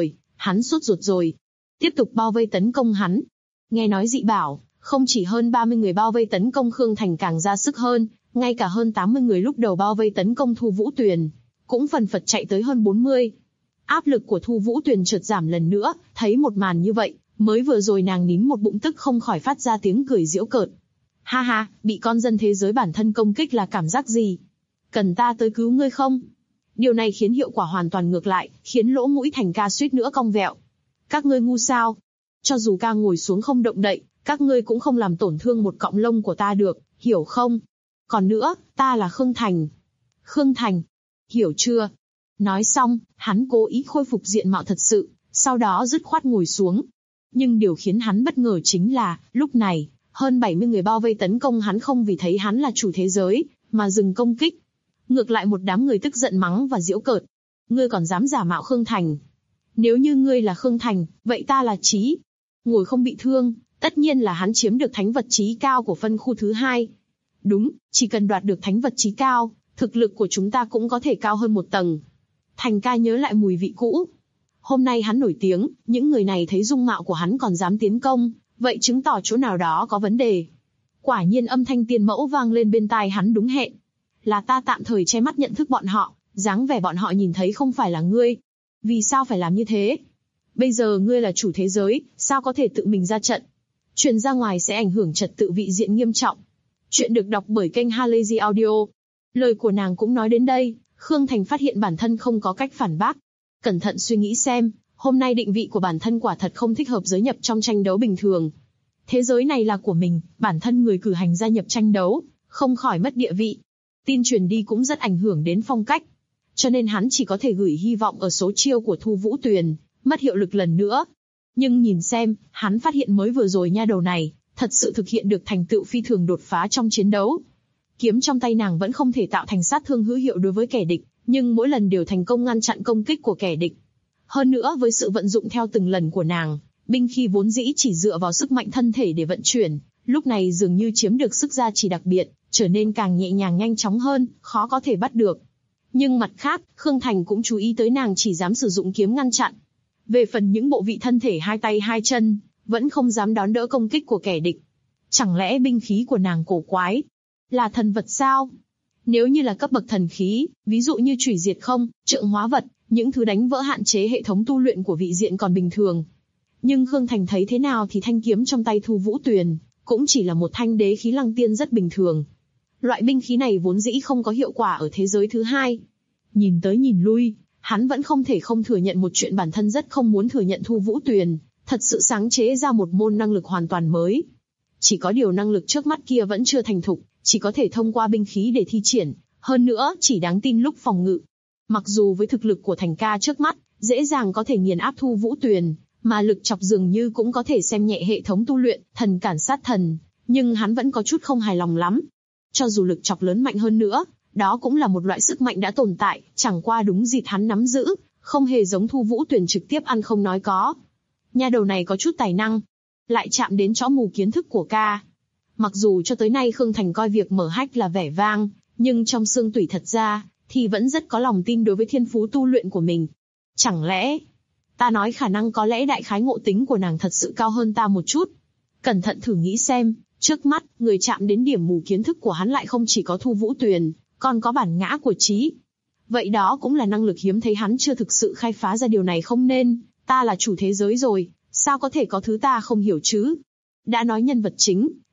ruột rồi. Tiếp tục bao vây tấn công hắn. Nghe nói dị bảo, không chỉ hơn 30 người bao vây tấn công Khương Thành càng ra sức hơn, ngay cả hơn 80 người lúc đầu bao vây tấn công Thu Vũ Tuyền, cũng phần phật chạy tới hơn 40. Áp lực của Thu Vũ Tuyền chợt giảm lần nữa, thấy một màn như vậy, mới vừa rồi nàng nín một bụng tức không khỏi phát ra tiếng cười giễu cợt. Ha ha, bị con dân thế giới bản thân công kích là cảm giác gì? Cần ta tới cứu ngươi không? Điều này khiến hiệu quả hoàn toàn ngược lại, khiến lỗ mũi Thành ca suýt nữa cong vẹo. Các ngươi ngu sao? Cho dù ca ngồi xuống không động đậy, các ngươi cũng không làm tổn thương một cọng lông của ta được, hiểu không? Còn nữa, ta là Khương Thành. Khương Thành. Hiểu chưa? Nói xong, hắn cố ý khôi phục diện mạo thật sự, sau đó dứt khoát ngồi xuống. Nhưng điều khiến hắn bất ngờ chính là, lúc này, hơn 70 người bao vây tấn công hắn không vì thấy hắn là chủ thế giới, mà dừng công kích. Ngược lại một đám người tức giận mắng và giễu cợt. Ngươi còn dám giả mạo Khương Thành. Nếu như ngươi là Khương Thành, vậy ta là Chí. Ngồi không bị thương, tất nhiên là hắn chiếm được thánh vật chí cao của phân khu thứ 2. Đúng, chỉ cần đoạt được thánh vật chí cao, thực lực của chúng ta cũng có thể cao hơn một tầng. Thành ca nhớ lại mùi vị cũ. Hôm nay hắn nổi tiếng, những người này thấy dung mạo của hắn còn dám tiến công, vậy chứng tỏ chỗ nào đó có vấn đề. Quả nhiên âm thanh tiên mẫu vang lên bên tai hắn đúng hẹn. Là ta tạm thời che mắt nhận thức bọn họ, dáng vẻ bọn họ nhìn thấy không phải là ngươi. Vì sao phải làm như thế? Bây giờ ngươi là chủ thế giới, sao có thể tự mình ra trận? Truyền ra ngoài sẽ ảnh hưởng trật tự vị diện nghiêm trọng. Chuyện được đọc bởi kênh Halazy Audio. Lời của nàng cũng nói đến đây, Khương Thành phát hiện bản thân không có cách phản bác. Cẩn thận suy nghĩ xem, hôm nay định vị của bản thân quả thật không thích hợp giới nhập trong tranh đấu bình thường. Thế giới này là của mình, bản thân người cử hành gia nhập tranh đấu, không khỏi mất địa vị. Tin truyền đi cũng rất ảnh hưởng đến phong cách. Cho nên hắn chỉ có thể gửi hy vọng ở số chiêu của Thu Vũ Tuyền, mất hiệu lực lần nữa. Nhưng nhìn xem, hắn phát hiện mới vừa rồi nha đầu này, thật sự thực hiện được thành tựu phi thường đột phá trong chiến đấu. Kiếm trong tay nàng vẫn không thể tạo thành sát thương hữu hiệu đối với kẻ địch, nhưng mỗi lần đều thành công ngăn chặn công kích của kẻ địch. Hơn nữa với sự vận dụng theo từng lần của nàng, binh khí vốn dĩ chỉ dựa vào sức mạnh thân thể để vận chuyển, lúc này dường như chiếm được sức gia trì đặc biệt, trở nên càng nhẹ nhàng nhanh chóng hơn, khó có thể bắt được. Nhưng mặt khác, Khương Thành cũng chú ý tới nàng chỉ dám sử dụng kiếm ngăn chặn. Về phần những bộ vị thân thể hai tay hai chân, vẫn không dám đón đỡ công kích của kẻ địch. Chẳng lẽ binh khí của nàng cổ quái? Là thần vật sao? Nếu như là cấp bậc thần khí, ví dụ như chủy diệt không, trượng hóa vật, những thứ đánh vỡ hạn chế hệ thống tu luyện của vị diện còn bình thường. Nhưng Khương Thành thấy thế nào thì thanh kiếm trong tay Thu Vũ Tuyền, cũng chỉ là một thanh đế khí lăng tiên rất bình thường. Loại binh khí này vốn dĩ không có hiệu quả ở thế giới thứ 2. Nhìn tới nhìn lui, hắn vẫn không thể không thừa nhận một chuyện bản thân rất không muốn thừa nhận Thu Vũ Tuyền, thật sự sáng chế ra một môn năng lực hoàn toàn mới. Chỉ có điều năng lực trước mắt kia vẫn chưa thành thục, chỉ có thể thông qua binh khí để thi triển, hơn nữa chỉ đáng tin lúc phòng ngự. Mặc dù với thực lực của Thành ca trước mắt, dễ dàng có thể nghiền áp Thu Vũ Tuyền, mà lực chọc dường như cũng có thể xem nhẹ hệ thống tu luyện, thần cản sát thần, nhưng hắn vẫn có chút không hài lòng lắm. Cho dù lực chọc lớn mạnh hơn nữa, đó cũng là một loại sức mạnh đã tồn tại, chẳng qua đúng dịp hắn nắm giữ, không hề giống Thu Vũ Tuyền trực tiếp ăn không nói có. Nha đầu này có chút tài năng, lại chạm đến chó mù kiến thức của ca. Mặc dù cho tới nay Khương Thành coi việc mở hách là vẻ vang, nhưng trong xương tủy thật ra, thì vẫn rất có lòng tin đối với thiên phú tu luyện của mình. Chẳng lẽ, ta nói khả năng có lẽ đại khái ngộ tính của nàng thật sự cao hơn ta một chút. Cẩn thận thử nghĩ xem, trước mắt, người chạm đến điểm mù kiến thức của hắn lại không chỉ có Thu Vũ Tuyền, còn có bản ngã của Chí. Vậy đó cũng là năng lực hiếm thấy hắn chưa thực sự khai phá ra điều này không nên, ta là chủ thế giới rồi, sao có thể có thứ ta không hiểu chứ? Đã nói nhân vật chính,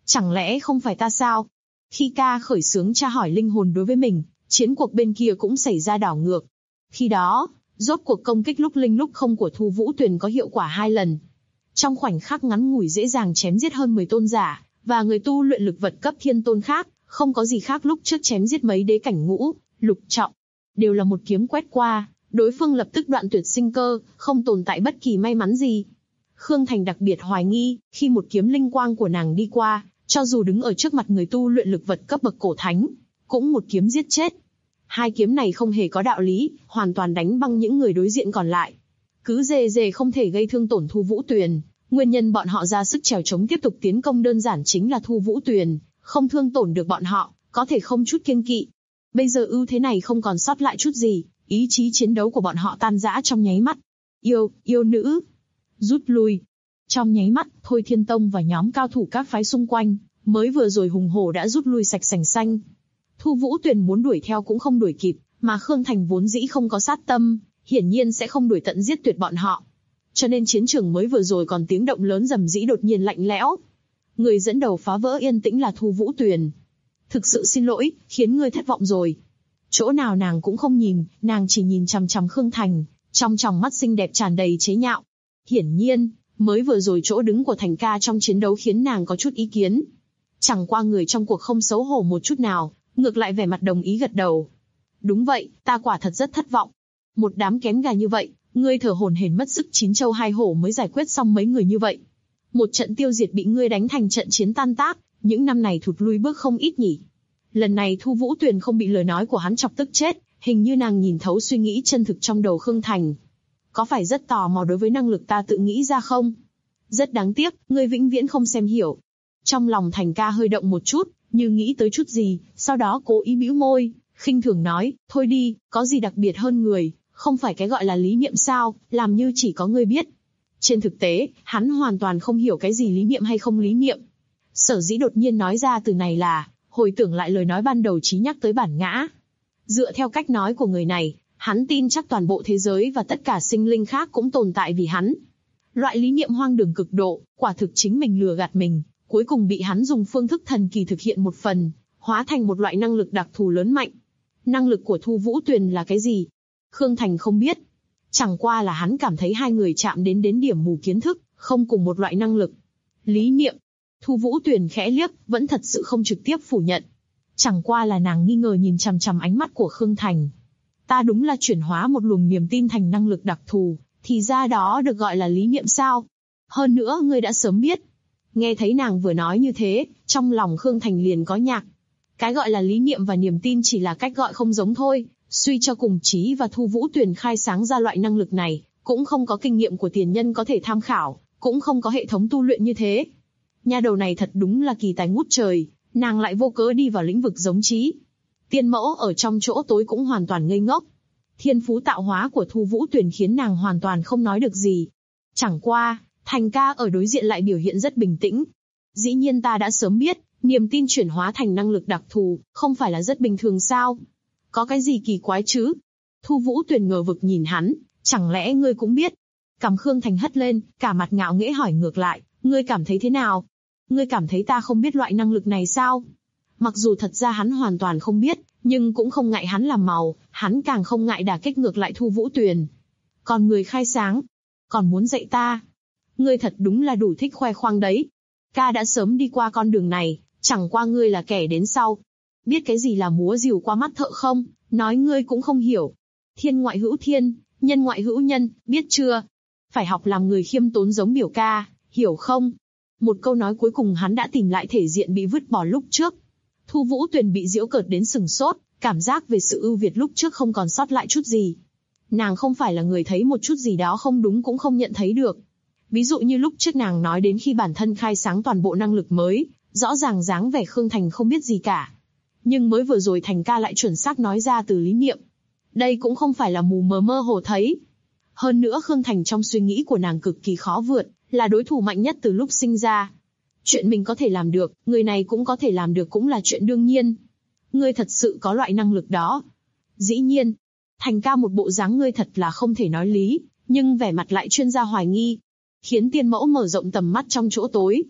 Chẳng lẽ không phải ta sao? Khi ca khởi xướng tra hỏi linh hồn đối với mình, chiến cuộc bên kia cũng xảy ra đảo ngược. Khi đó, rốt cuộc công kích lúc linh lúc không của Thu Vũ Tuyền có hiệu quả 2 lần. Trong khoảnh khắc ngắn ngủi dễ dàng chém giết hơn 10 tôn giả, và người tu luyện lực vật cấp thiên tôn khác, không có gì khác lúc trước chém giết mấy đế cảnh ngũ, lục trọng. Đều là một kiếm quét qua, đối phương lập tức đoạn tuyệt sinh cơ, không tồn tại bất kỳ may mắn gì. Khương Thành đặc biệt hoài nghi, khi một kiếm linh quang của nàng đi qua, cho dù đứng ở trước mặt người tu luyện lực vật cấp bậc cổ thánh, cũng một kiếm giết chết. 2 kiếm này không hề có đạo lý, hoàn toàn đánh băng những người đối diện còn lại. Cứ dề không thể gây thương tổn Thu Vũ Tuyền, nguyên nhân bọn họ ra sức trèo chống tiếp tục tiến công đơn giản chính là Thu Vũ Tuyền không thương tổn được bọn họ, có thể không chút kiêng kỵ. Bây giờ ưu thế này không còn sót lại chút gì, ý chí chiến đấu của bọn họ tan rã trong nháy mắt. Yêu nữ, rút lui. Trong nháy mắt, Thôi Thiên Tông và nhóm cao thủ các phái xung quanh, mới vừa rồi hùng hổ đã rút lui sạch sành xanh. Thu Vũ Tuyền muốn đuổi theo cũng không đuổi kịp, mà Khương Thành vốn dĩ không có sát tâm, hiển nhiên sẽ không đuổi tận giết tuyệt bọn họ. Cho nên chiến trường mới vừa rồi còn tiếng động lớn rầm rĩ đột nhiên lạnh lẽo. Người dẫn đầu phá vỡ yên tĩnh là Thu Vũ Tuyền. Thực sự xin lỗi, khiến ngươi thất vọng rồi. Chỗ nào nàng cũng không nhìn, nàng chỉ nhìn chằm chằm Khương Thành, trong tròng mắt xinh đẹp tràn đầy chế nhạo. Hiển nhiên, mới vừa rồi chỗ đứng của Thành ca trong chiến đấu khiến nàng có chút ý kiến. Chẳng qua người trong cuộc không xấu hổ một chút nào, ngược lại vẻ mặt đồng ý gật đầu. Đúng vậy, ta quả thật rất thất vọng. Một đám kén gà như vậy, ngươi thở hổn hển mất sức 9 châu 2 hổ mới giải quyết xong mấy người như vậy. Một trận tiêu diệt bị ngươi đánh thành trận chiến tan tác, những năm này thụt lui bước không ít nhỉ. Lần này Thu Vũ Tuyền không bị lời nói của hắn chọc tức chết, hình như nàng nhìn thấu suy nghĩ chân thực trong đầu Khương Thành. Có phải rất tò mò đối với năng lực ta tự nghĩ ra không? Rất đáng tiếc, ngươi vĩnh viễn không xem hiểu. Trong lòng Thành ca hơi động một chút, như nghĩ tới chút gì, sau đó cố ý bĩu môi, khinh thường nói, thôi đi, có gì đặc biệt hơn người, không phải cái gọi là lý niệm sao, làm như chỉ có ngươi biết. Trên thực tế, hắn hoàn toàn không hiểu cái gì lý niệm hay không lý niệm. Sở dĩ đột nhiên nói ra từ này là, hồi tưởng lại lời nói ban đầu trí nhắc tới bản ngã. Dựa theo cách nói của người này, hắn tin chắc toàn bộ thế giới và tất cả sinh linh khác cũng tồn tại vì hắn. Loại lý niệm hoang đường cực độ, quả thực chính mình lừa gạt mình, cuối cùng bị hắn dùng phương thức thần kỳ thực hiện một phần, hóa thành một loại năng lực đặc thù lớn mạnh. Năng lực của Thu Vũ Tuyền là cái gì? Khương Thành không biết. Chẳng qua là hắn cảm thấy hai người chạm đến điểm mù kiến thức, không cùng một loại năng lực. Lý niệm. Thu Vũ Tuyền khẽ liếc, vẫn thật sự không trực tiếp phủ nhận. Chẳng qua là nàng nghi ngờ nhìn chằm chằm ánh mắt của Khương Thành. Ta đúng là chuyển hóa một luồng niềm tin thành năng lực đặc thù, thì ra đó được gọi là lý niệm sao? Hơn nữa ngươi đã sớm biết. Nghe thấy nàng vừa nói như thế, trong lòng Khương Thành liền có nhạc. Cái gọi là lý niệm và niềm tin chỉ là cách gọi không giống thôi. Suy cho cùng Chí và Thu Vũ Tuyền khai sáng ra loại năng lực này, cũng không có kinh nghiệm của tiền nhân có thể tham khảo, cũng không có hệ thống tu luyện như thế. Nha đầu này thật đúng là kỳ tài ngút trời, nàng lại vô cớ đi vào lĩnh vực giống Chí. Tiên mẫu ở trong chỗ tối cũng hoàn toàn ngây ngốc. Thiên phú tạo hóa của Thu Vũ Tuyền khiến nàng hoàn toàn không nói được gì. Chẳng qua, Thành ca ở đối diện lại biểu hiện rất bình tĩnh. Dĩ nhiên ta đã sớm biết, niềm tin chuyển hóa thành năng lực đặc thù, không phải là rất bình thường sao? Có cái gì kỳ quái chứ? Thu Vũ Tuyền ngờ vực nhìn hắn, chẳng lẽ ngươi cũng biết? Cằm Khương Thành hất lên, cả mặt ngạo nghễ hỏi ngược lại, ngươi cảm thấy thế nào? Ngươi cảm thấy ta không biết loại năng lực này sao? Mặc dù thật ra hắn hoàn toàn không biết, nhưng cũng không ngại hắn làm màu, hắn càng không ngại đả kích ngược lại Thu Vũ Tuyền. Còn người khai sáng, còn muốn dạy ta? Ngươi thật đúng là đủ thích khoe khoang đấy. Ca đã sớm đi qua con đường này, chẳng qua ngươi là kẻ đến sau. Biết cái gì là múa rìu qua mắt thợ không? Nói ngươi cũng không hiểu. Thiên ngoại hữu thiên, nhân ngoại hữu nhân, biết chưa? Phải học làm người khiêm tốn giống biểu ca, hiểu không? Một câu nói cuối cùng hắn đã tìm lại thể diện bị vứt bỏ lúc trước. Thu Vũ Tuyền bị giễu cợt đến sừng sốt, cảm giác về sự ưu việt lúc trước không còn sót lại chút gì. Nàng không phải là người thấy một chút gì đó không đúng cũng không nhận thấy được. Ví dụ như lúc trước nàng nói đến khi bản thân khai sáng toàn bộ năng lực mới, rõ ràng dáng vẻ Khương Thành không biết gì cả. Nhưng mới vừa rồi Thành ca lại chuẩn xác nói ra từ lý niệm. Đây cũng không phải là mù mờ mơ hồ thấy. Hơn nữa Khương Thành trong suy nghĩ của nàng cực kỳ khó vượt, là đối thủ mạnh nhất từ lúc sinh ra. Chuyện mình có thể làm được, người này cũng có thể làm được cũng là chuyện đương nhiên. Ngươi thật sự có loại năng lực đó. Dĩ nhiên, Thành ca một bộ dáng ngươi thật là không thể nói lý, nhưng vẻ mặt lại chuyên gia hoài nghi, khiến tiên mẫu mở rộng tầm mắt trong chỗ tối.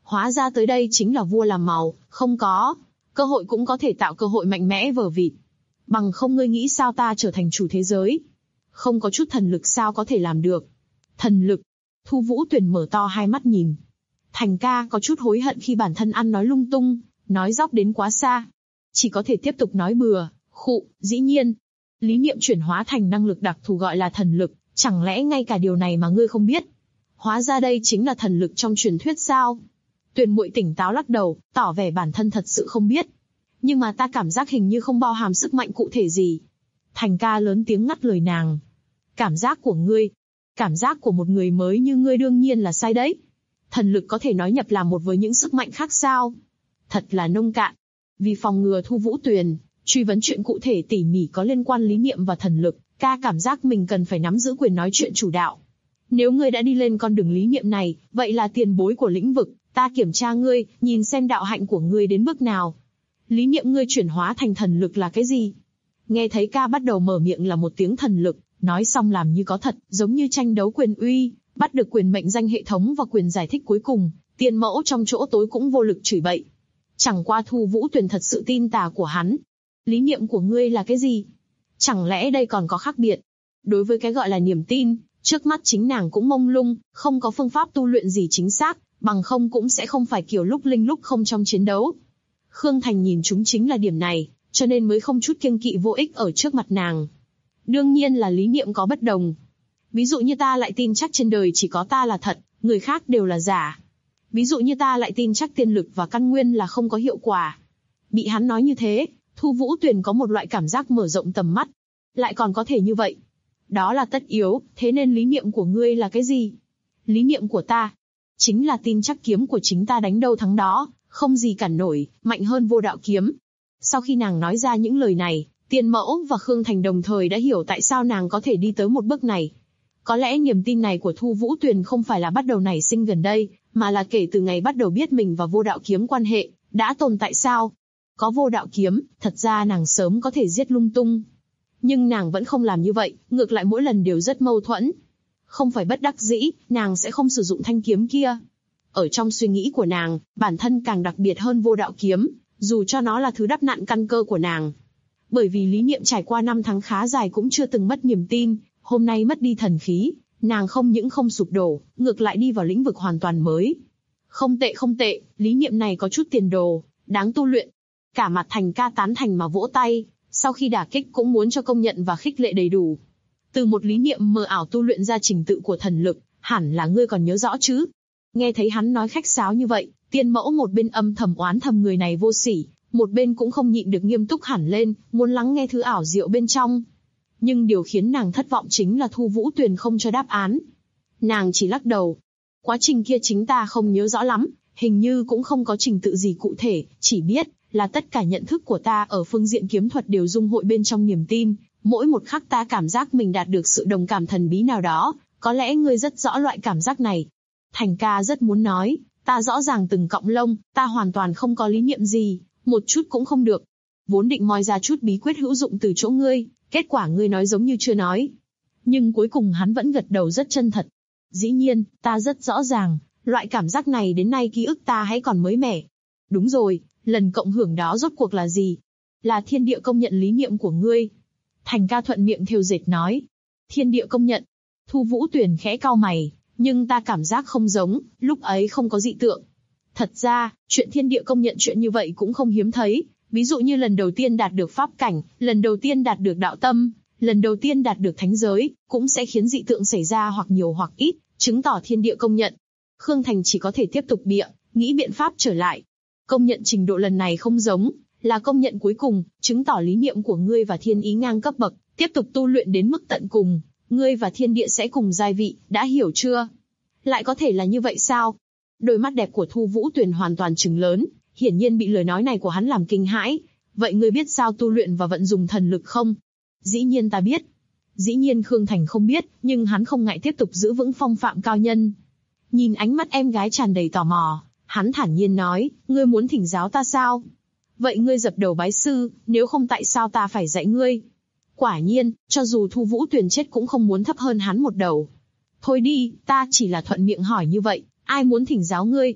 Hóa ra tới đây chính là vua làm màu, không có cơ hội cũng có thể tạo cơ hội mạnh mẽ vờ vịt. Bằng không ngươi nghĩ sao ta trở thành chủ thế giới? Không có chút thần lực sao có thể làm được? Thần lực? Thu Vũ Tuyền mở to hai mắt nhìn. Thành ca có chút hối hận khi bản thân ăn nói lung tung, nói dóc đến quá xa. Chỉ có thể tiếp tục nói bừa, dĩ nhiên. Lý niệm chuyển hóa thành năng lực đặc thù gọi là thần lực, chẳng lẽ ngay cả điều này mà ngươi không biết? Hóa ra đây chính là thần lực trong truyền thuyết sao? Tuyền muội tỉnh táo lắc đầu, tỏ vẻ bản thân thật sự không biết. Nhưng mà ta cảm giác hình như không bao hàm sức mạnh cụ thể gì. Thành ca lớn tiếng ngắt lời nàng. Cảm giác của ngươi, cảm giác của một người mới như ngươi đương nhiên là sai đấy. Thần lực có thể nói nhập làm một với những sức mạnh khác sao? Thật là nông cạn. Vì phòng ngừa Thu Vũ Tuyền truy vấn chuyện cụ thể tỉ mỉ có liên quan lý niệm và thần lực, ca cảm giác mình cần phải nắm giữ quyền nói chuyện chủ đạo. Nếu ngươi đã đi lên con đường lý niệm này, vậy là tiền bối của lĩnh vực, ta kiểm tra ngươi, nhìn xem đạo hạnh của ngươi đến bước nào. Lý niệm ngươi chuyển hóa thành thần lực là cái gì? Nghe thấy ca bắt đầu mở miệng là một tiếng thần lực, nói xong làm như có thật, giống như tranh đấu quyền uy, bắt được quyền mệnh danh hệ thống và quyền giải thích cuối cùng, Tiên Mẫu trong chỗ tối cũng vô lực chửi bậy. Chẳng qua Thu Vũ Tuyền thật sự tin tà của hắn. Lý niệm của ngươi là cái gì? Chẳng lẽ đây còn có khác biệt? Đối với cái gọi là niềm tin, trước mắt chính nàng cũng mông lung, không có phương pháp tu luyện gì chính xác, bằng không cũng sẽ không phải kiểu lúc linh lúc không trong chiến đấu. Khương Thành nhìn chúng chính là điểm này, cho nên mới không chút kiêng kỵ vô ích ở trước mặt nàng. Đương nhiên là lý niệm có bất đồng. Ví dụ như ta lại tin chắc trên đời chỉ có ta là thật, người khác đều là giả. Ví dụ như ta lại tin chắc tiên lực và căn nguyên là không có hiệu quả. Bị hắn nói như thế, Thu Vũ Tuyền có một loại cảm giác mở rộng tầm mắt. Lại còn có thể như vậy. Đó là tất yếu, thế nên lý niệm của ngươi là cái gì? Lý niệm của ta chính là tin chắc kiếm của chính ta đánh đâu thắng đó, không gì cản nổi, mạnh hơn vô đạo kiếm. Sau khi nàng nói ra những lời này, Tiên Mẫu và Khương Thành đồng thời đã hiểu tại sao nàng có thể đi tới một bước này. Có lẽ niềm tin này của Thu Vũ Tuyền không phải là bắt đầu nảy sinh gần đây, mà là kể từ ngày bắt đầu biết mình và vô đạo kiếm quan hệ, đã tồn tại sao. Có vô đạo kiếm, thật ra nàng sớm có thể giết lung tung. Nhưng nàng vẫn không làm như vậy, ngược lại mỗi lần đều rất mâu thuẫn. Không phải bất đắc dĩ, nàng sẽ không sử dụng thanh kiếm kia. Ở trong suy nghĩ của nàng, bản thân càng đặc biệt hơn vô đạo kiếm, dù cho nó là thứ đắp nặn căn cơ của nàng. Bởi vì lý niệm trải qua 5 tháng khá dài cũng chưa từng mất niềm tin, hôm nay mất đi thần khí, nàng không những không sụp đổ, ngược lại đi vào lĩnh vực hoàn toàn mới. Không tệ, lý niệm này có chút tiền đồ, đáng tu luyện. Cả mặt Thành ca tán thành mà vỗ tay, sau khi đả kích cũng muốn cho công nhận và khích lệ đầy đủ. Từ một lý niệm mờ ảo tu luyện ra trình tự của thần lực, hẳn là ngươi còn nhớ rõ chứ? Nghe thấy hắn nói khách sáo như vậy, Tiên Mẫu một bên âm thầm oán thầm người này vô sỉ, một bên cũng không nhịn được nghiêm túc hẳn lên, muốn lắng nghe thứ ảo diệu bên trong. Nhưng điều khiến nàng thất vọng chính là Thu Vũ Tuyền không cho đáp án. Nàng chỉ lắc đầu. Quá trình kia chính ta không nhớ rõ lắm, hình như cũng không có trình tự gì cụ thể, chỉ biết là tất cả nhận thức của ta ở phương diện kiếm thuật đều dung hội bên trong niềm tin. Mỗi một khắc ta cảm giác mình đạt được sự đồng cảm thần bí nào đó, có lẽ ngươi rất rõ loại cảm giác này. Thành ca rất muốn nói, ta rõ ràng từng cọng lông, ta hoàn toàn không có lý niệm gì, một chút cũng không được. Vốn định moi ra chút bí quyết hữu dụng từ chỗ ngươi, kết quả ngươi nói giống như chưa nói. Nhưng cuối cùng hắn vẫn gật đầu rất chân thật. Dĩ nhiên, ta rất rõ ràng, loại cảm giác này đến nay ký ức ta hãy còn mới mẻ. Đúng rồi, lần cộng hưởng đó rốt cuộc là gì? Là thiên địa công nhận lý niệm của ngươi. Thành ca thuận miệng thêu dệt nói. Thiên địa công nhận. Thu Vũ Tuyền khẽ cau mày, nhưng ta cảm giác không giống, lúc ấy không có dị tượng. Thật ra, chuyện thiên địa công nhận chuyện như vậy cũng không hiếm thấy. Ví dụ như lần đầu tiên đạt được pháp cảnh, lần đầu tiên đạt được đạo tâm, lần đầu tiên đạt được thánh giới, cũng sẽ khiến dị tượng xảy ra hoặc nhiều hoặc ít, chứng tỏ thiên địa công nhận. Khương Thành chỉ có thể tiếp tục bịa, nghĩ biện pháp trở lại. Công nhận trình độ lần này không giống, là công nhận cuối cùng, chứng tỏ lý niệm của ngươi và thiên ý ngang cấp bậc, tiếp tục tu luyện đến mức tận cùng, ngươi và thiên địa sẽ cùng giai vị, đã hiểu chưa? Lại có thể là như vậy sao? Đôi mắt đẹp của Thu Vũ Tuyền hoàn toàn trừng lớn, hiển nhiên bị lời nói này của hắn làm kinh hãi. Vậy ngươi biết sao tu luyện và vận dụng thần lực không? Dĩ nhiên ta biết. Dĩ nhiên Khương Thành không biết, nhưng hắn không ngại tiếp tục giữ vững phong phạm cao nhân. Nhìn ánh mắt em gái tràn đầy tò mò, hắn thản nhiên nói, ngươi muốn thỉnh giáo ta sao? Vậy ngươi dập đầu bái sư, nếu không tại sao ta phải dạy ngươi? Quả nhiên, cho dù Thu Vũ Tuyền chết cũng không muốn thấp hơn hắn một đầu. Thôi đi, ta chỉ là thuận miệng hỏi như vậy, ai muốn thỉnh giáo ngươi?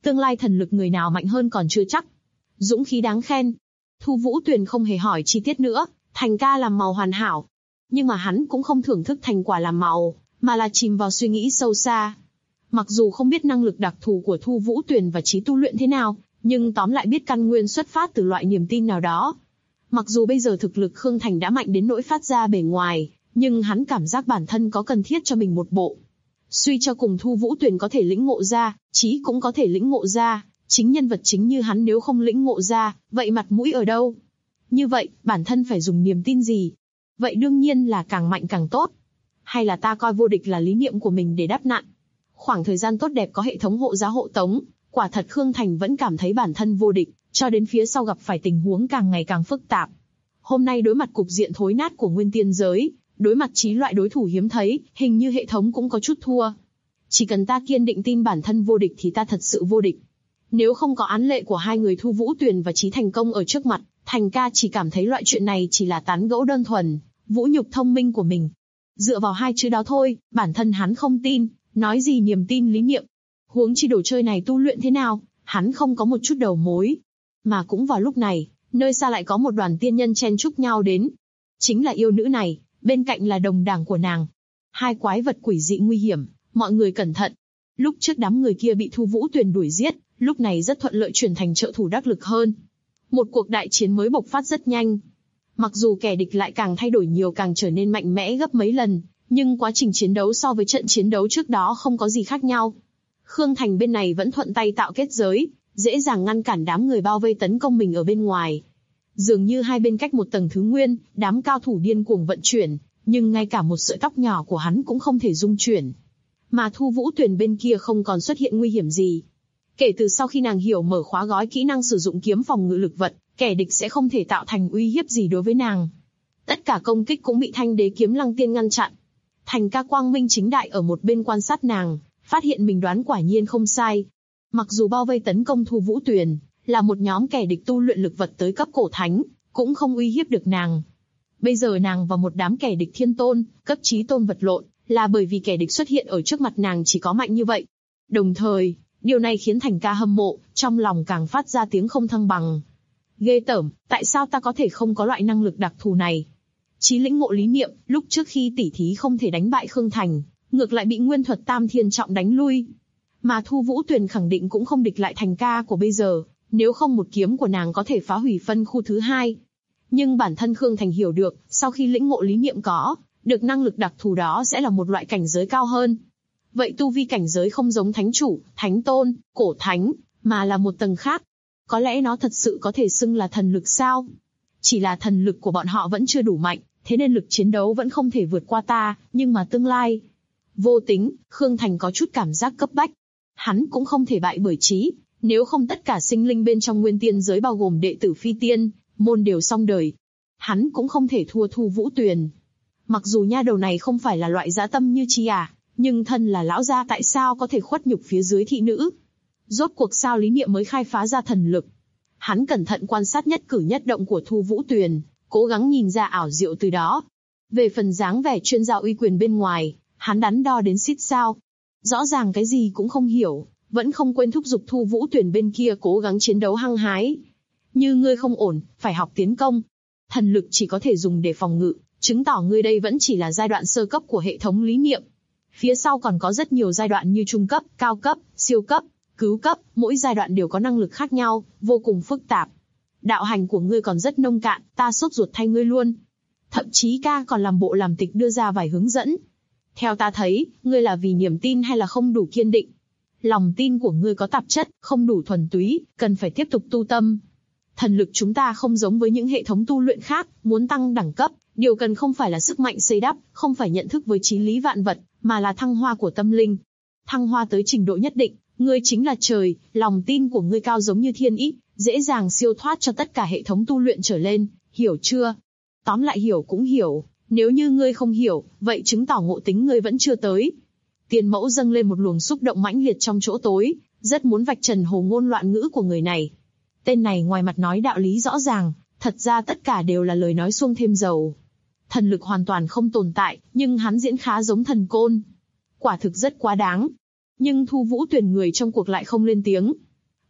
Tương lai thần lực người nào mạnh hơn còn chưa chắc. Dũng khí đáng khen. Thu Vũ Tuyền không hề hỏi chi tiết nữa, Thành ca làm màu hoàn hảo. Nhưng mà hắn cũng không thưởng thức thành quả làm màu, mà là chìm vào suy nghĩ sâu xa. Mặc dù không biết năng lực đặc thù của Thu Vũ Tuyền và trí tu luyện thế nào, nhưng tóm lại biết căn nguyên xuất phát từ loại niềm tin nào đó. Mặc dù bây giờ thực lực Khương Thành đã mạnh đến nỗi phát ra bề ngoài, nhưng hắn cảm giác bản thân có cần thiết cho mình một bộ. Suy cho cùng Thu Vũ Tuyền có thể lĩnh ngộ ra, trí cũng có thể lĩnh ngộ ra, chính nhân vật chính như hắn nếu không lĩnh ngộ ra, vậy mặt mũi ở đâu? Như vậy, bản thân phải dùng niềm tin gì? Vậy đương nhiên là càng mạnh càng tốt. Hay là ta coi vô địch là lý niệm của mình để đáp nạn? Khoảng thời gian tốt đẹp có hệ thống hộ giá hộ tống, quả thật Khương Thành vẫn cảm thấy bản thân vô địch, cho đến phía sau gặp phải tình huống càng ngày càng phức tạp. Hôm nay đối mặt cục diện thối nát của nguyên tiên giới, đối mặt chí loại đối thủ hiếm thấy, hình như hệ thống cũng có chút thua. Chỉ cần ta kiên định tin bản thân vô địch thì ta thật sự vô địch. Nếu không có án lệ của hai người Thu Vũ Tuyền và Chí Thành Công ở trước mặt, Thành ca chỉ cảm thấy loại chuyện này chỉ là tán gẫu đơn thuần, vũ nhục thông minh của mình. Dựa vào hai chữ đó thôi, bản thân hắn không tin, nói gì niềm tin lý niệm. Huống chi đồ chơi này tu luyện thế nào, hắn không có một chút đầu mối. Mà cũng vào lúc này, nơi xa lại có một đoàn tiên nhân chen chúc nhau đến. Chính là yêu nữ này, bên cạnh là đồng đảng của nàng. Hai quái vật quỷ dị nguy hiểm, mọi người cẩn thận. Lúc trước đám người kia bị Thu Vũ Tuyền đuổi giết, lúc này rất thuận lợi chuyển thành trợ thủ đắc lực hơn. Một cuộc đại chiến mới bộc phát rất nhanh. Mặc dù kẻ địch lại càng thay đổi nhiều, càng trở nên mạnh mẽ gấp mấy lần, nhưng quá trình chiến đấu so với trận chiến đấu trước đó không có gì khác nhau. Khương Thành bên này vẫn thuận tay tạo kết giới, dễ dàng ngăn cản đám người bao vây tấn công mình ở bên ngoài. Dường như hai bên cách một tầng thứ nguyên, đám cao thủ điên cuồng vận chuyển, nhưng ngay cả một sợi tóc nhỏ của hắn cũng không thể dung chuyển. Mà Thu Vũ Tuyền bên kia không còn xuất hiện nguy hiểm gì. Kể từ sau khi nàng hiểu mở khóa gói kỹ năng sử dụng kiếm phòng ngự lực vật, kẻ địch sẽ không thể tạo thành uy hiếp gì đối với nàng. Tất cả công kích cũng bị Thanh Đế Kiếm Lăng Tiên ngăn chặn. Thành ca quang minh chính đại ở một bên quan sát nàng, phát hiện mình đoán quả nhiên không sai. Mặc dù bao vây tấn công Thu Vũ Tuyền là một nhóm kẻ địch tu luyện lực vật tới cấp cổ thánh, cũng không uy hiếp được nàng. Bây giờ nàng và một đám kẻ địch thiên tôn, cấp chí tôn vật lộn, là bởi vì kẻ địch xuất hiện ở trước mặt nàng chỉ có mạnh như vậy. Đồng thời, điều này khiến Thành ca hâm mộ, trong lòng càng phát ra tiếng không thăng bằng. Ghê tởm, tại sao ta có thể không có loại năng lực đặc thù này? Chí lĩnh ngộ lý niệm, lúc trước khi tỉ thí không thể đánh bại Khương Thành, ngược lại bị Nguyên Thuật Tam Thiên Trọng đánh lui. Mà Thu Vũ Tuyền khẳng định cũng không địch lại Thành ca của bây giờ, nếu không một kiếm của nàng có thể phá hủy phân khu thứ hai. Nhưng bản thân Khương Thành hiểu được, sau khi lĩnh ngộ lý niệm có được năng lực đặc thù đó sẽ là một loại cảnh giới cao hơn. Vậy tu vi cảnh giới không giống thánh chủ, thánh tôn, cổ thánh, mà là một tầng khác. Có lẽ nó thật sự có thể xưng là thần lực sao? Chỉ là thần lực của bọn họ vẫn chưa đủ mạnh, thế nên lực chiến đấu vẫn không thể vượt qua ta, nhưng mà tương lai. Vô tính, Khương Thành có chút cảm giác cấp bách. Hắn cũng không thể bại bởi trí, nếu không tất cả sinh linh bên trong nguyên tiên giới bao gồm đệ tử phi tiên, môn đều xong đời. Hắn cũng không thể thua Thu Vũ Tuyền. Mặc dù nha đầu này không phải là loại dã tâm như chi nhưng thân là lão gia tại sao có thể khuất nhục phía dưới thị nữ? Rốt cuộc sao lý niệm mới khai phá ra thần lực? Hắn cẩn thận quan sát nhất cử nhất động của Thu Vũ Tuyền, cố gắng nhìn ra ảo diệu từ đó. Về phần dáng vẻ chuyên gia uy quyền bên ngoài, hắn đắn đo đến xít sao. Rõ ràng cái gì cũng không hiểu, vẫn không quên thúc giục Thu Vũ Tuyền bên kia cố gắng chiến đấu hăng hái. Như ngươi không ổn, phải học tiến công. Thần lực chỉ có thể dùng để phòng ngự, chứng tỏ ngươi đây vẫn chỉ là giai đoạn sơ cấp của hệ thống lý niệm. Phía sau còn có rất nhiều giai đoạn như trung cấp, cao cấp, siêu cấp, cứu cấp, mỗi giai đoạn đều có năng lực khác nhau, vô cùng phức tạp. Đạo hành của ngươi còn rất nông cạn, ta sốt ruột thay ngươi luôn. Thậm chí ca còn làm bộ làm tịch đưa ra vài hướng dẫn. Theo ta thấy, ngươi là vì niềm tin hay là không đủ kiên định? Lòng tin của ngươi có tạp chất, không đủ thuần túy, cần phải tiếp tục tu tâm. Thần lực chúng ta không giống với những hệ thống tu luyện khác, muốn tăng đẳng cấp, điều cần không phải là sức mạnh xây đắp, không phải nhận thức với chí lý vạn vật, mà là thăng hoa của tâm linh. Thăng hoa tới trình độ nhất định, ngươi chính là trời, lòng tin của ngươi cao giống như thiên ý, dễ dàng siêu thoát cho tất cả hệ thống tu luyện trở lên, hiểu chưa? Tóm lại hiểu cũng hiểu, nếu như ngươi không hiểu, vậy chứng tỏ ngộ tính ngươi vẫn chưa tới. Tiền Mẫu dâng lên một luồng xúc động mãnh liệt trong chỗ tối, rất muốn vạch trần hồ ngôn loạn ngữ của người này. Tên này ngoài mặt nói đạo lý rõ ràng, thật ra tất cả đều là lời nói xuông thêm dầu. Thần lực hoàn toàn không tồn tại, nhưng hắn diễn khá giống thần côn. Quả thực rất quá đáng. Nhưng Thu Vũ Tuyền người trong cuộc lại không lên tiếng.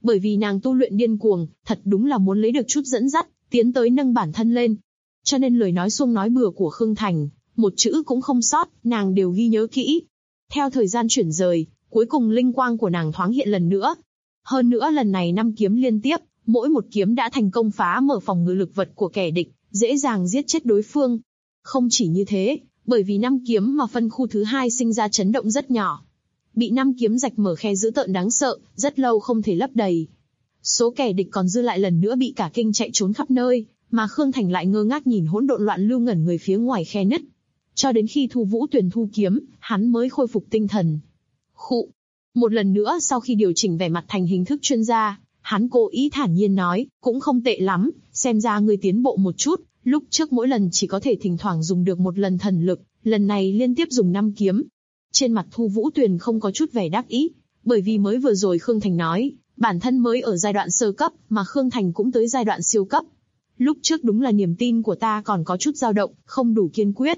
Bởi vì nàng tu luyện điên cuồng, thật đúng là muốn lấy được chút dẫn dắt, tiến tới nâng bản thân lên. Cho nên lời nói suông nói bừa của Khương Thành, một chữ cũng không sót, nàng đều ghi nhớ kỹ. Theo thời gian chuyển rời, cuối cùng linh quang của nàng thoáng hiện lần nữa. Hơn nữa lần này 5 kiếm liên tiếp, mỗi một kiếm đã thành công phá mở phòng ngự lực vật của kẻ địch, dễ dàng giết chết đối phương. Không chỉ như thế, bởi vì 5 kiếm mà phân khu thứ 2 sinh ra chấn động rất nhỏ. Bị 5 kiếm rạch mở khe dữ tợn đáng sợ, rất lâu không thể lấp đầy. Số kẻ địch còn dư lại lần nữa bị cả kinh chạy trốn khắp nơi, mà Khương Thành lại ngơ ngác nhìn hỗn độn loạn lưu ngẩn người phía ngoài khe nứt. Cho đến khi Thu Vũ Tuyền thu kiếm, hắn mới khôi phục tinh thần. Khụ. Một lần nữa sau khi điều chỉnh vẻ mặt thành hình thức chuyên gia, hắn cố ý thản nhiên nói, cũng không tệ lắm, xem ra ngươi tiến bộ một chút, lúc trước mỗi lần chỉ có thể thỉnh thoảng dùng được một lần thần lực, lần này liên tiếp dùng 5 kiếm. Trên mặt Thu Vũ Tuyền không có chút vẻ đắc ý, bởi vì mới vừa rồi Khương Thành nói, bản thân mới ở giai đoạn sơ cấp, mà Khương Thành cũng tới giai đoạn siêu cấp. Lúc trước đúng là niềm tin của ta còn có chút dao động, không đủ kiên quyết.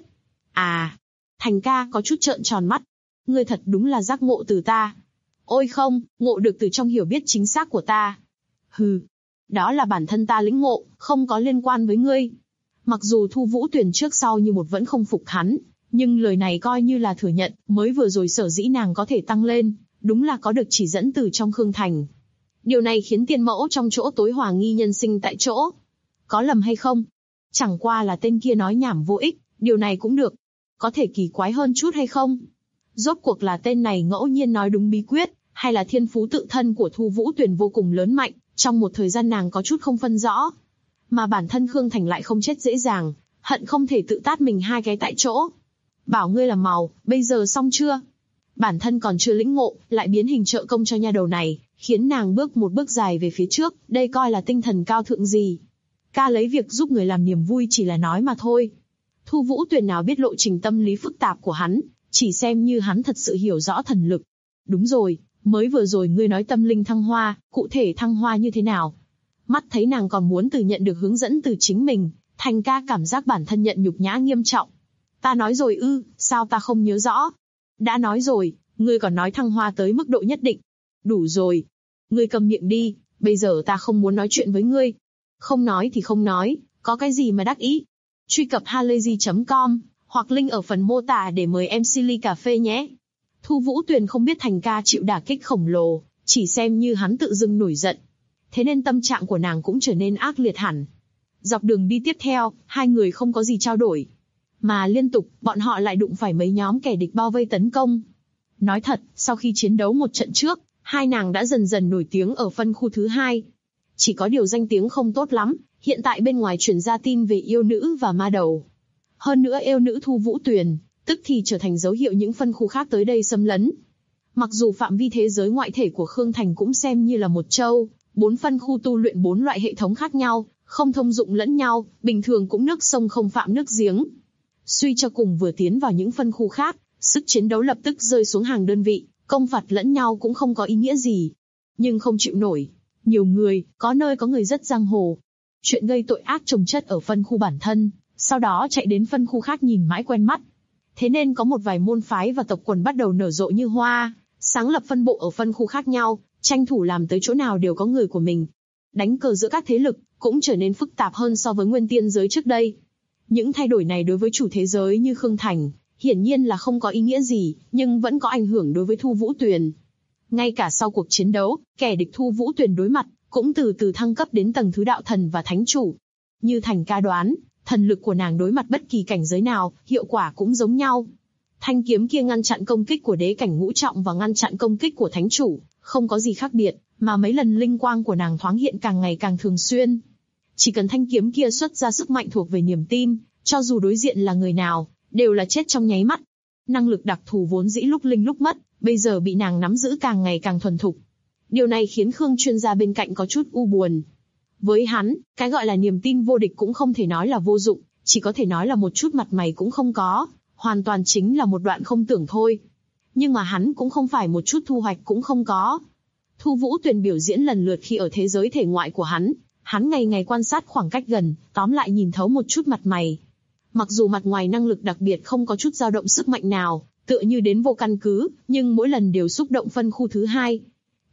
À, Thành ca có chút trợn tròn mắt. Ngươi thật đúng là giác ngộ từ ta. Ôi không, ngộ được từ trong hiểu biết chính xác của ta. Hừ, đó là bản thân ta lĩnh ngộ, không có liên quan với ngươi. Mặc dù Thu Vũ Tuyền trước sau như một vẫn không phục hắn, nhưng lời này coi như là thừa nhận, mới vừa rồi sở dĩ nàng có thể tăng lên, đúng là có được chỉ dẫn từ trong Khương Thành. Điều này khiến tiên mẫu trong chỗ tối hòa nghi nhân sinh tại chỗ. Có lầm hay không? Chẳng qua là tên kia nói nhảm vô ích, điều này cũng được. Có thể kỳ quái hơn chút hay không? Rốt cuộc là tên này ngẫu nhiên nói đúng bí quyết, hay là thiên phú tự thân của Thu Vũ Tuyền vô cùng lớn mạnh, trong một thời gian nàng có chút không phân rõ. Mà bản thân Khương Thành lại không chết dễ dàng, hận không thể tự tát mình 2 cái tại chỗ. Bảo ngươi là màu, bây giờ xong chưa? Bản thân còn chưa lĩnh ngộ, lại biến hình trợ công cho nha đầu này, khiến nàng bước một bước dài về phía trước, đây coi là tinh thần cao thượng gì. Ca lấy việc giúp người làm niềm vui chỉ là nói mà thôi. Thu Vũ Tuyền nào biết lộ trình tâm lý phức tạp của hắn, chỉ xem như hắn thật sự hiểu rõ thần lực. Đúng rồi, mới vừa rồi ngươi nói tâm linh thăng hoa, cụ thể thăng hoa như thế nào? Mắt thấy nàng còn muốn từ nhận được hướng dẫn từ chính mình, Thành ca cảm giác bản thân nhận nhục nhã nghiêm trọng. Ta nói rồi ư, sao ta không nhớ rõ? Đã nói rồi, ngươi còn nói thăng hoa tới mức độ nhất định. Đủ rồi. Ngươi cầm miệng đi, bây giờ ta không muốn nói chuyện với ngươi. Không nói thì không nói, có cái gì mà đắc ý. Truy cập halayzi.com, hoặc link ở phần mô tả để mời MC ly cà phê nhé. Thu Vũ Tuyền không biết Thành ca chịu đả kích khổng lồ, chỉ xem như hắn tự dưng nổi giận. Thế nên tâm trạng của nàng cũng trở nên ác liệt hẳn. Dọc đường đi tiếp theo, hai người không có gì trao đổi. Mà liên tục, bọn họ lại đụng phải mấy nhóm kẻ địch bao vây tấn công. Nói thật, sau khi chiến đấu một trận trước, hai nàng đã dần dần nổi tiếng ở phân khu thứ 2. Chỉ có điều danh tiếng không tốt lắm, hiện tại bên ngoài truyền ra tin về yêu nữ và ma đầu. Hơn nữa yêu nữ Thu Vũ Tuyền, tức thì trở thành dấu hiệu những phân khu khác tới đây xâm lấn. Mặc dù phạm vi thế giới ngoại thể của Khương Thành cũng xem như là một châu, 4 phân khu tu luyện 4 loại hệ thống khác nhau, không thông dụng lẫn nhau, bình thường cũng nước sông không phạm nước giếng. Suy cho cùng vừa tiến vào những phân khu khác, sức chiến đấu lập tức rơi xuống hàng đơn vị, công phạt lẫn nhau cũng không có ý nghĩa gì. Nhưng không chịu nổi. Nhiều người, có nơi có người rất giang hồ. Chuyện gây tội ác chồng chất ở phân khu bản thân, sau đó chạy đến phân khu khác nhìn mãi quen mắt. Thế nên có một vài môn phái và tộc quần bắt đầu nở rộ như hoa, sáng lập phân bộ ở phân khu khác nhau, tranh thủ làm tới chỗ nào đều có người của mình. Đánh cờ giữa các thế lực cũng trở nên phức tạp hơn so với nguyên tiên giới trước đây. Những thay đổi này đối với chủ thế giới như Khương Thành, hiển nhiên là không có ý nghĩa gì, nhưng vẫn có ảnh hưởng đối với Thu Vũ Tuyền. Ngay cả sau cuộc chiến đấu, kẻ địch Thu Vũ Tuyền đối mặt, cũng từ từ thăng cấp đến tầng thứ đạo thần và thánh chủ. Như Thành ca đoán, thần lực của nàng đối mặt bất kỳ cảnh giới nào, hiệu quả cũng giống nhau. Thanh kiếm kia ngăn chặn công kích của đế cảnh ngũ trọng và ngăn chặn công kích của thánh chủ, không có gì khác biệt, mà mấy lần linh quang của nàng thoáng hiện càng ngày càng thường xuyên. Chỉ cần thanh kiếm kia xuất ra sức mạnh thuộc về niềm tin, cho dù đối diện là người nào, đều là chết trong nháy mắt. Năng lực đặc thù vốn dĩ lúc linh lúc mất, bây giờ bị nàng nắm giữ càng ngày càng thuần thục. Điều này khiến Khương chuyên gia bên cạnh có chút u buồn. Với hắn, cái gọi là niềm tin vô địch cũng không thể nói là vô dụng, chỉ có thể nói là một chút mặt mày cũng không có, hoàn toàn chính là một đoạn không tưởng thôi. Nhưng mà hắn cũng không phải một chút thu hoạch cũng không có. Thu Vũ Tuyền biểu diễn lần lượt khi ở thế giới thể ngoại của hắn ngày ngày quan sát khoảng cách gần, tóm lại nhìn thấu một chút mặt mày. Mặc dù mặt ngoài năng lực đặc biệt không có chút dao động sức mạnh nào, tựa như đến vô căn cứ, nhưng mỗi lần đều xúc động phân khu thứ 2.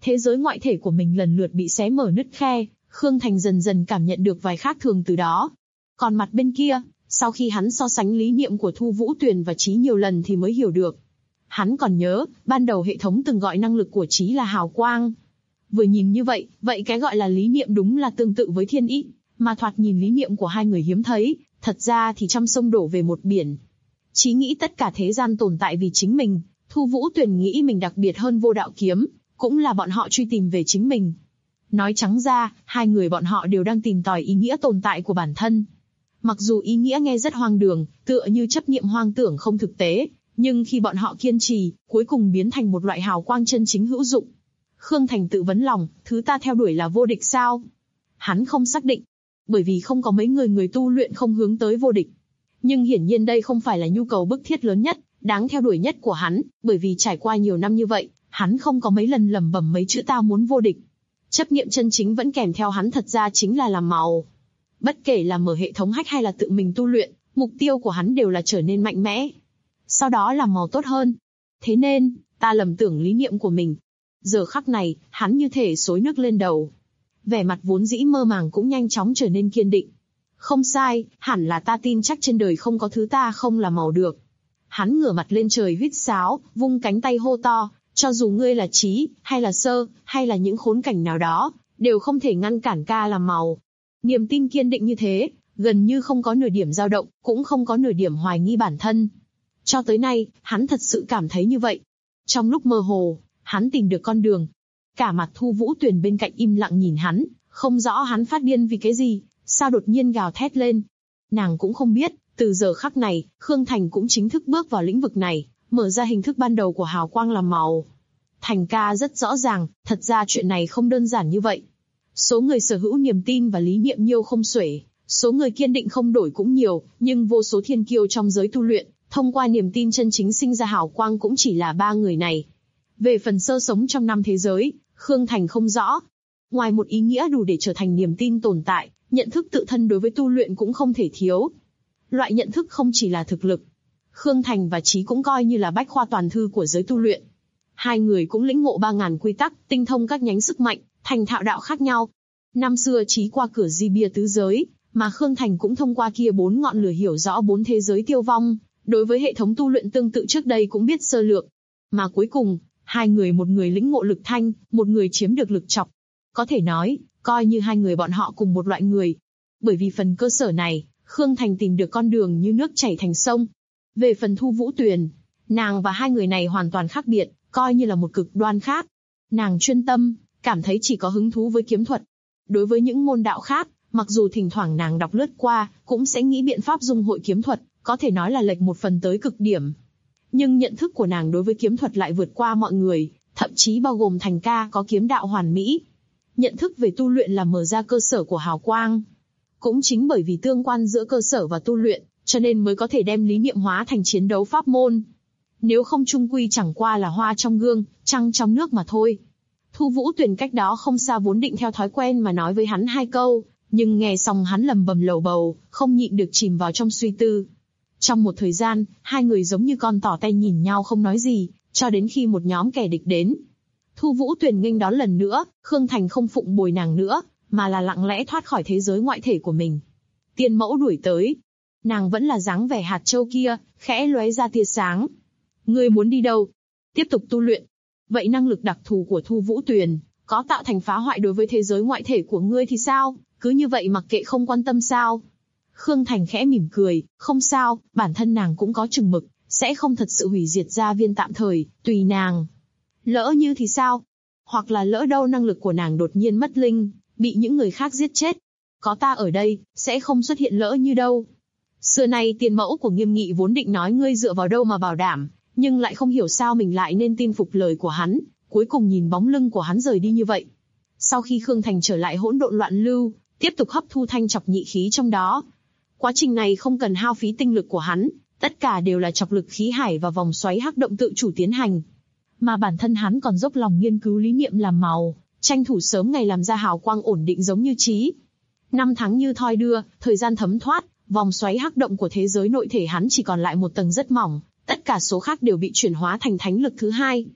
thế giới ngoại thể của mình lần lượt bị xé mở nứt khe, Khương Thành dần dần cảm nhận được vài khác thường từ đó. Còn mặt bên kia, sau khi hắn so sánh lý niệm của Thu Vũ Tuyền và Trí nhiều lần thì mới hiểu được. Hắn còn nhớ, ban đầu hệ thống từng gọi năng lực của Trí là hào quang. Vừa nhìn như vậy, cái gọi là lý niệm đúng là tương tự với thiên ý, mà thoạt nhìn lý niệm của hai người hiếm thấy, thật ra thì trăm sông đổ về một biển. Trí nghĩ tất cả thế gian tồn tại vì chính mình, Thu Vũ Tuyền nghĩ mình đặc biệt hơn Vô Đạo Kiếm, cũng là bọn họ truy tìm về chính mình. Nói trắng ra, hai người bọn họ đều đang tìm tòi ý nghĩa tồn tại của bản thân. Mặc dù ý nghĩa nghe rất hoang đường, tựa như chấp niệm hoang tưởng không thực tế, nhưng khi bọn họ kiên trì, cuối cùng biến thành một loại hào quang chân chính hữu dụng. Khương Thành tự vấn lòng, thứ ta theo đuổi là vô địch sao? Hắn không xác định, bởi vì không có mấy người tu luyện không hướng tới vô địch. Nhưng hiển nhiên đây không phải là nhu cầu bức thiết lớn nhất, đáng theo đuổi nhất của hắn, bởi vì trải qua nhiều năm như vậy, hắn không có mấy lần lẩm bẩm mấy chữ ta muốn vô địch. Chấp niệm chân chính vẫn kèm theo hắn thật ra chính là làm màu. Bất kể là mở hệ thống hack hay là tự mình tu luyện, mục tiêu của hắn đều là trở nên mạnh mẽ. Sau đó làm màu tốt hơn. Thế nên, ta lầm tưởng lý niệm của mình. Giờ khắc này, hắn như thể xối nước lên đầu. Vẻ mặt vốn dĩ mơ màng cũng nhanh chóng trở nên kiên định. Không sai, hẳn là ta tin chắc trên đời không có thứ ta không làm màu được. Hắn ngửa mặt lên trời huýt sáo, vung cánh tay hô to, cho dù ngươi là Trí, hay là Sơ, hay là những khốn cảnh nào đó, đều không thể ngăn cản ca làm màu. Niềm tin kiên định như thế, gần như không có nửa điểm dao động, cũng không có nửa điểm hoài nghi bản thân. Cho tới nay, hắn thật sự cảm thấy như vậy. Trong lúc mơ hồ, hắn tìm được con đường. Cả mặt Thu Vũ Tuyền bên cạnh im lặng nhìn hắn, không rõ hắn phát điên vì cái gì, sao đột nhiên gào thét lên. Nàng cũng không biết, từ giờ khắc này, Khương Thành cũng chính thức bước vào lĩnh vực này, mở ra hình thức ban đầu của hào quang làm màu. Thành ca rất rõ ràng, thật ra chuyện này không đơn giản như vậy. Số người sở hữu niềm tin và lý niệm nhiều không xuể, số người kiên định không đổi cũng nhiều, nhưng vô số thiên kiêu trong giới tu luyện, thông qua niềm tin chân chính sinh ra hào quang cũng chỉ là 3 người này. Về phần Sơ sống trong 5 thế giới, Khương Thành không rõ. Ngoài một ý nghĩa đủ để trở thành niềm tin tồn tại, nhận thức tự thân đối với tu luyện cũng không thể thiếu. Loại nhận thức không chỉ là thực lực. Khương Thành và Trí cũng coi như là bách khoa toàn thư của giới tu luyện. Hai người cũng lĩnh ngộ 3000 quy tắc, tinh thông các nhánh sức mạnh, thành thạo đạo khác nhau. Năm xưa Trí qua cửa di bia tứ giới, mà Khương Thành cũng thông qua kia 4 ngọn lửa hiểu rõ 4 thế giới tiêu vong, đối với hệ thống tu luyện tương tự trước đây cũng biết sơ lược. Mà cuối cùng, hai người, một người lĩnh ngộ lực thanh, một người chiếm được lực trọc. Có thể nói, coi như hai người bọn họ cùng một loại người. Bởi vì phần cơ sở này, Khương Thành tìm được con đường như nước chảy thành sông. Về phần Thu Vũ Tuyền, nàng và hai người này hoàn toàn khác biệt, coi như là một cực đoan khác. Nàng chuyên tâm, cảm thấy chỉ có hứng thú với kiếm thuật. Đối với những môn đạo khác, mặc dù thỉnh thoảng nàng đọc lướt qua, cũng sẽ nghĩ biện pháp dung hội kiếm thuật, có thể nói là lệch một phần tới cực điểm. Nhưng nhận thức của nàng đối với kiếm thuật lại vượt qua mọi người, thậm chí bao gồm Thành ca có kiếm đạo hoàn mỹ. Nhận thức về tu luyện là mở ra cơ sở của hào quang. Cũng chính bởi vì tương quan giữa cơ sở và tu luyện, cho nên mới có thể đem lý niệm hóa thành chiến đấu pháp môn. Nếu không chung quy chẳng qua là hoa trong gương, trăng trong nước mà thôi. Thu Vũ Tuyền cách đó không xa vốn định theo thói quen mà nói với hắn 2 câu, nhưng nghe xong hắn lầm bầm lầu bầu, không nhịn được chìm vào trong suy tư. Trong một thời gian, hai người giống như con tỏ tay nhìn nhau không nói gì, cho đến khi một nhóm kẻ địch đến. Thu Vũ Tuyền nghênh đón lần nữa, Khương Thành không phụng bồi nàng nữa, mà là lặng lẽ thoát khỏi thế giới ngoại thể của mình. Tiên mẫu đuổi tới. Nàng vẫn là dáng vẻ hạt châu kia, khẽ lóe ra tia sáng. Ngươi muốn đi đâu? Tiếp tục tu luyện. Vậy năng lực đặc thù của Thu Vũ Tuyền, có tạo thành phá hoại đối với thế giới ngoại thể của ngươi thì sao? Cứ như vậy mặc kệ không quan tâm sao? Khương Thành khẽ mỉm cười, không sao, bản thân nàng cũng có chừng mực, sẽ không thật sự hủy diệt gia viên tạm thời, tùy nàng. Lỡ như thì sao? Hoặc là lỡ đâu năng lực của nàng đột nhiên mất linh, bị những người khác giết chết. Có ta ở đây, sẽ không xuất hiện lỡ như đâu. Xưa nay tiền mẫu của Nghiêm Nghị vốn định nói ngươi dựa vào đâu mà bảo đảm, nhưng lại không hiểu sao mình lại nên tin phục lời của hắn, cuối cùng nhìn bóng lưng của hắn rời đi như vậy. Sau khi Khương Thành trở lại hỗn độn loạn lưu, tiếp tục hấp thu thanh chọc nhị khí trong đó. Quá trình này không cần hao phí tinh lực của hắn, tất cả đều là chọc lực khí hải và vòng xoáy hắc động tự chủ tiến hành. Mà bản thân hắn còn dốc lòng nghiên cứu lý niệm làm màu, tranh thủ sớm ngày làm ra hào quang ổn định giống như Trí. 5 tháng như thoi đưa, thời gian thấm thoát, vòng xoáy hắc động của thế giới nội thể hắn chỉ còn lại một tầng rất mỏng, tất cả số khác đều bị chuyển hóa thành thánh lực thứ 2.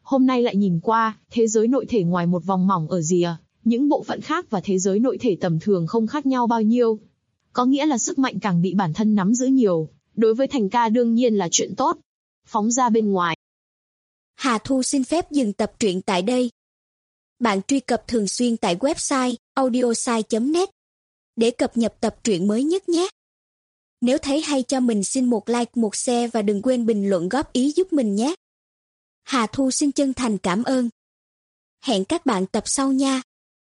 Hôm nay lại nhìn qua, thế giới nội thể ngoài một vòng mỏng ở rìa, những bộ phận khác và thế giới nội thể tầm thường không khác nhau bao nhiêu. Có nghĩa là sức mạnh càng bị bản thân nắm giữ nhiều, đối với Thành ca đương nhiên là chuyện tốt. Phóng ra bên ngoài. Hà Thu xin phép dừng tập truyện tại đây. Bạn truy cập thường xuyên tại website audiosai.net để cập nhật tập truyện mới nhất nhé. Nếu thấy hay cho mình xin một like, một share và đừng quên bình luận góp ý giúp mình nhé. Hà Thu xin chân thành cảm ơn. Hẹn các bạn tập sau nha.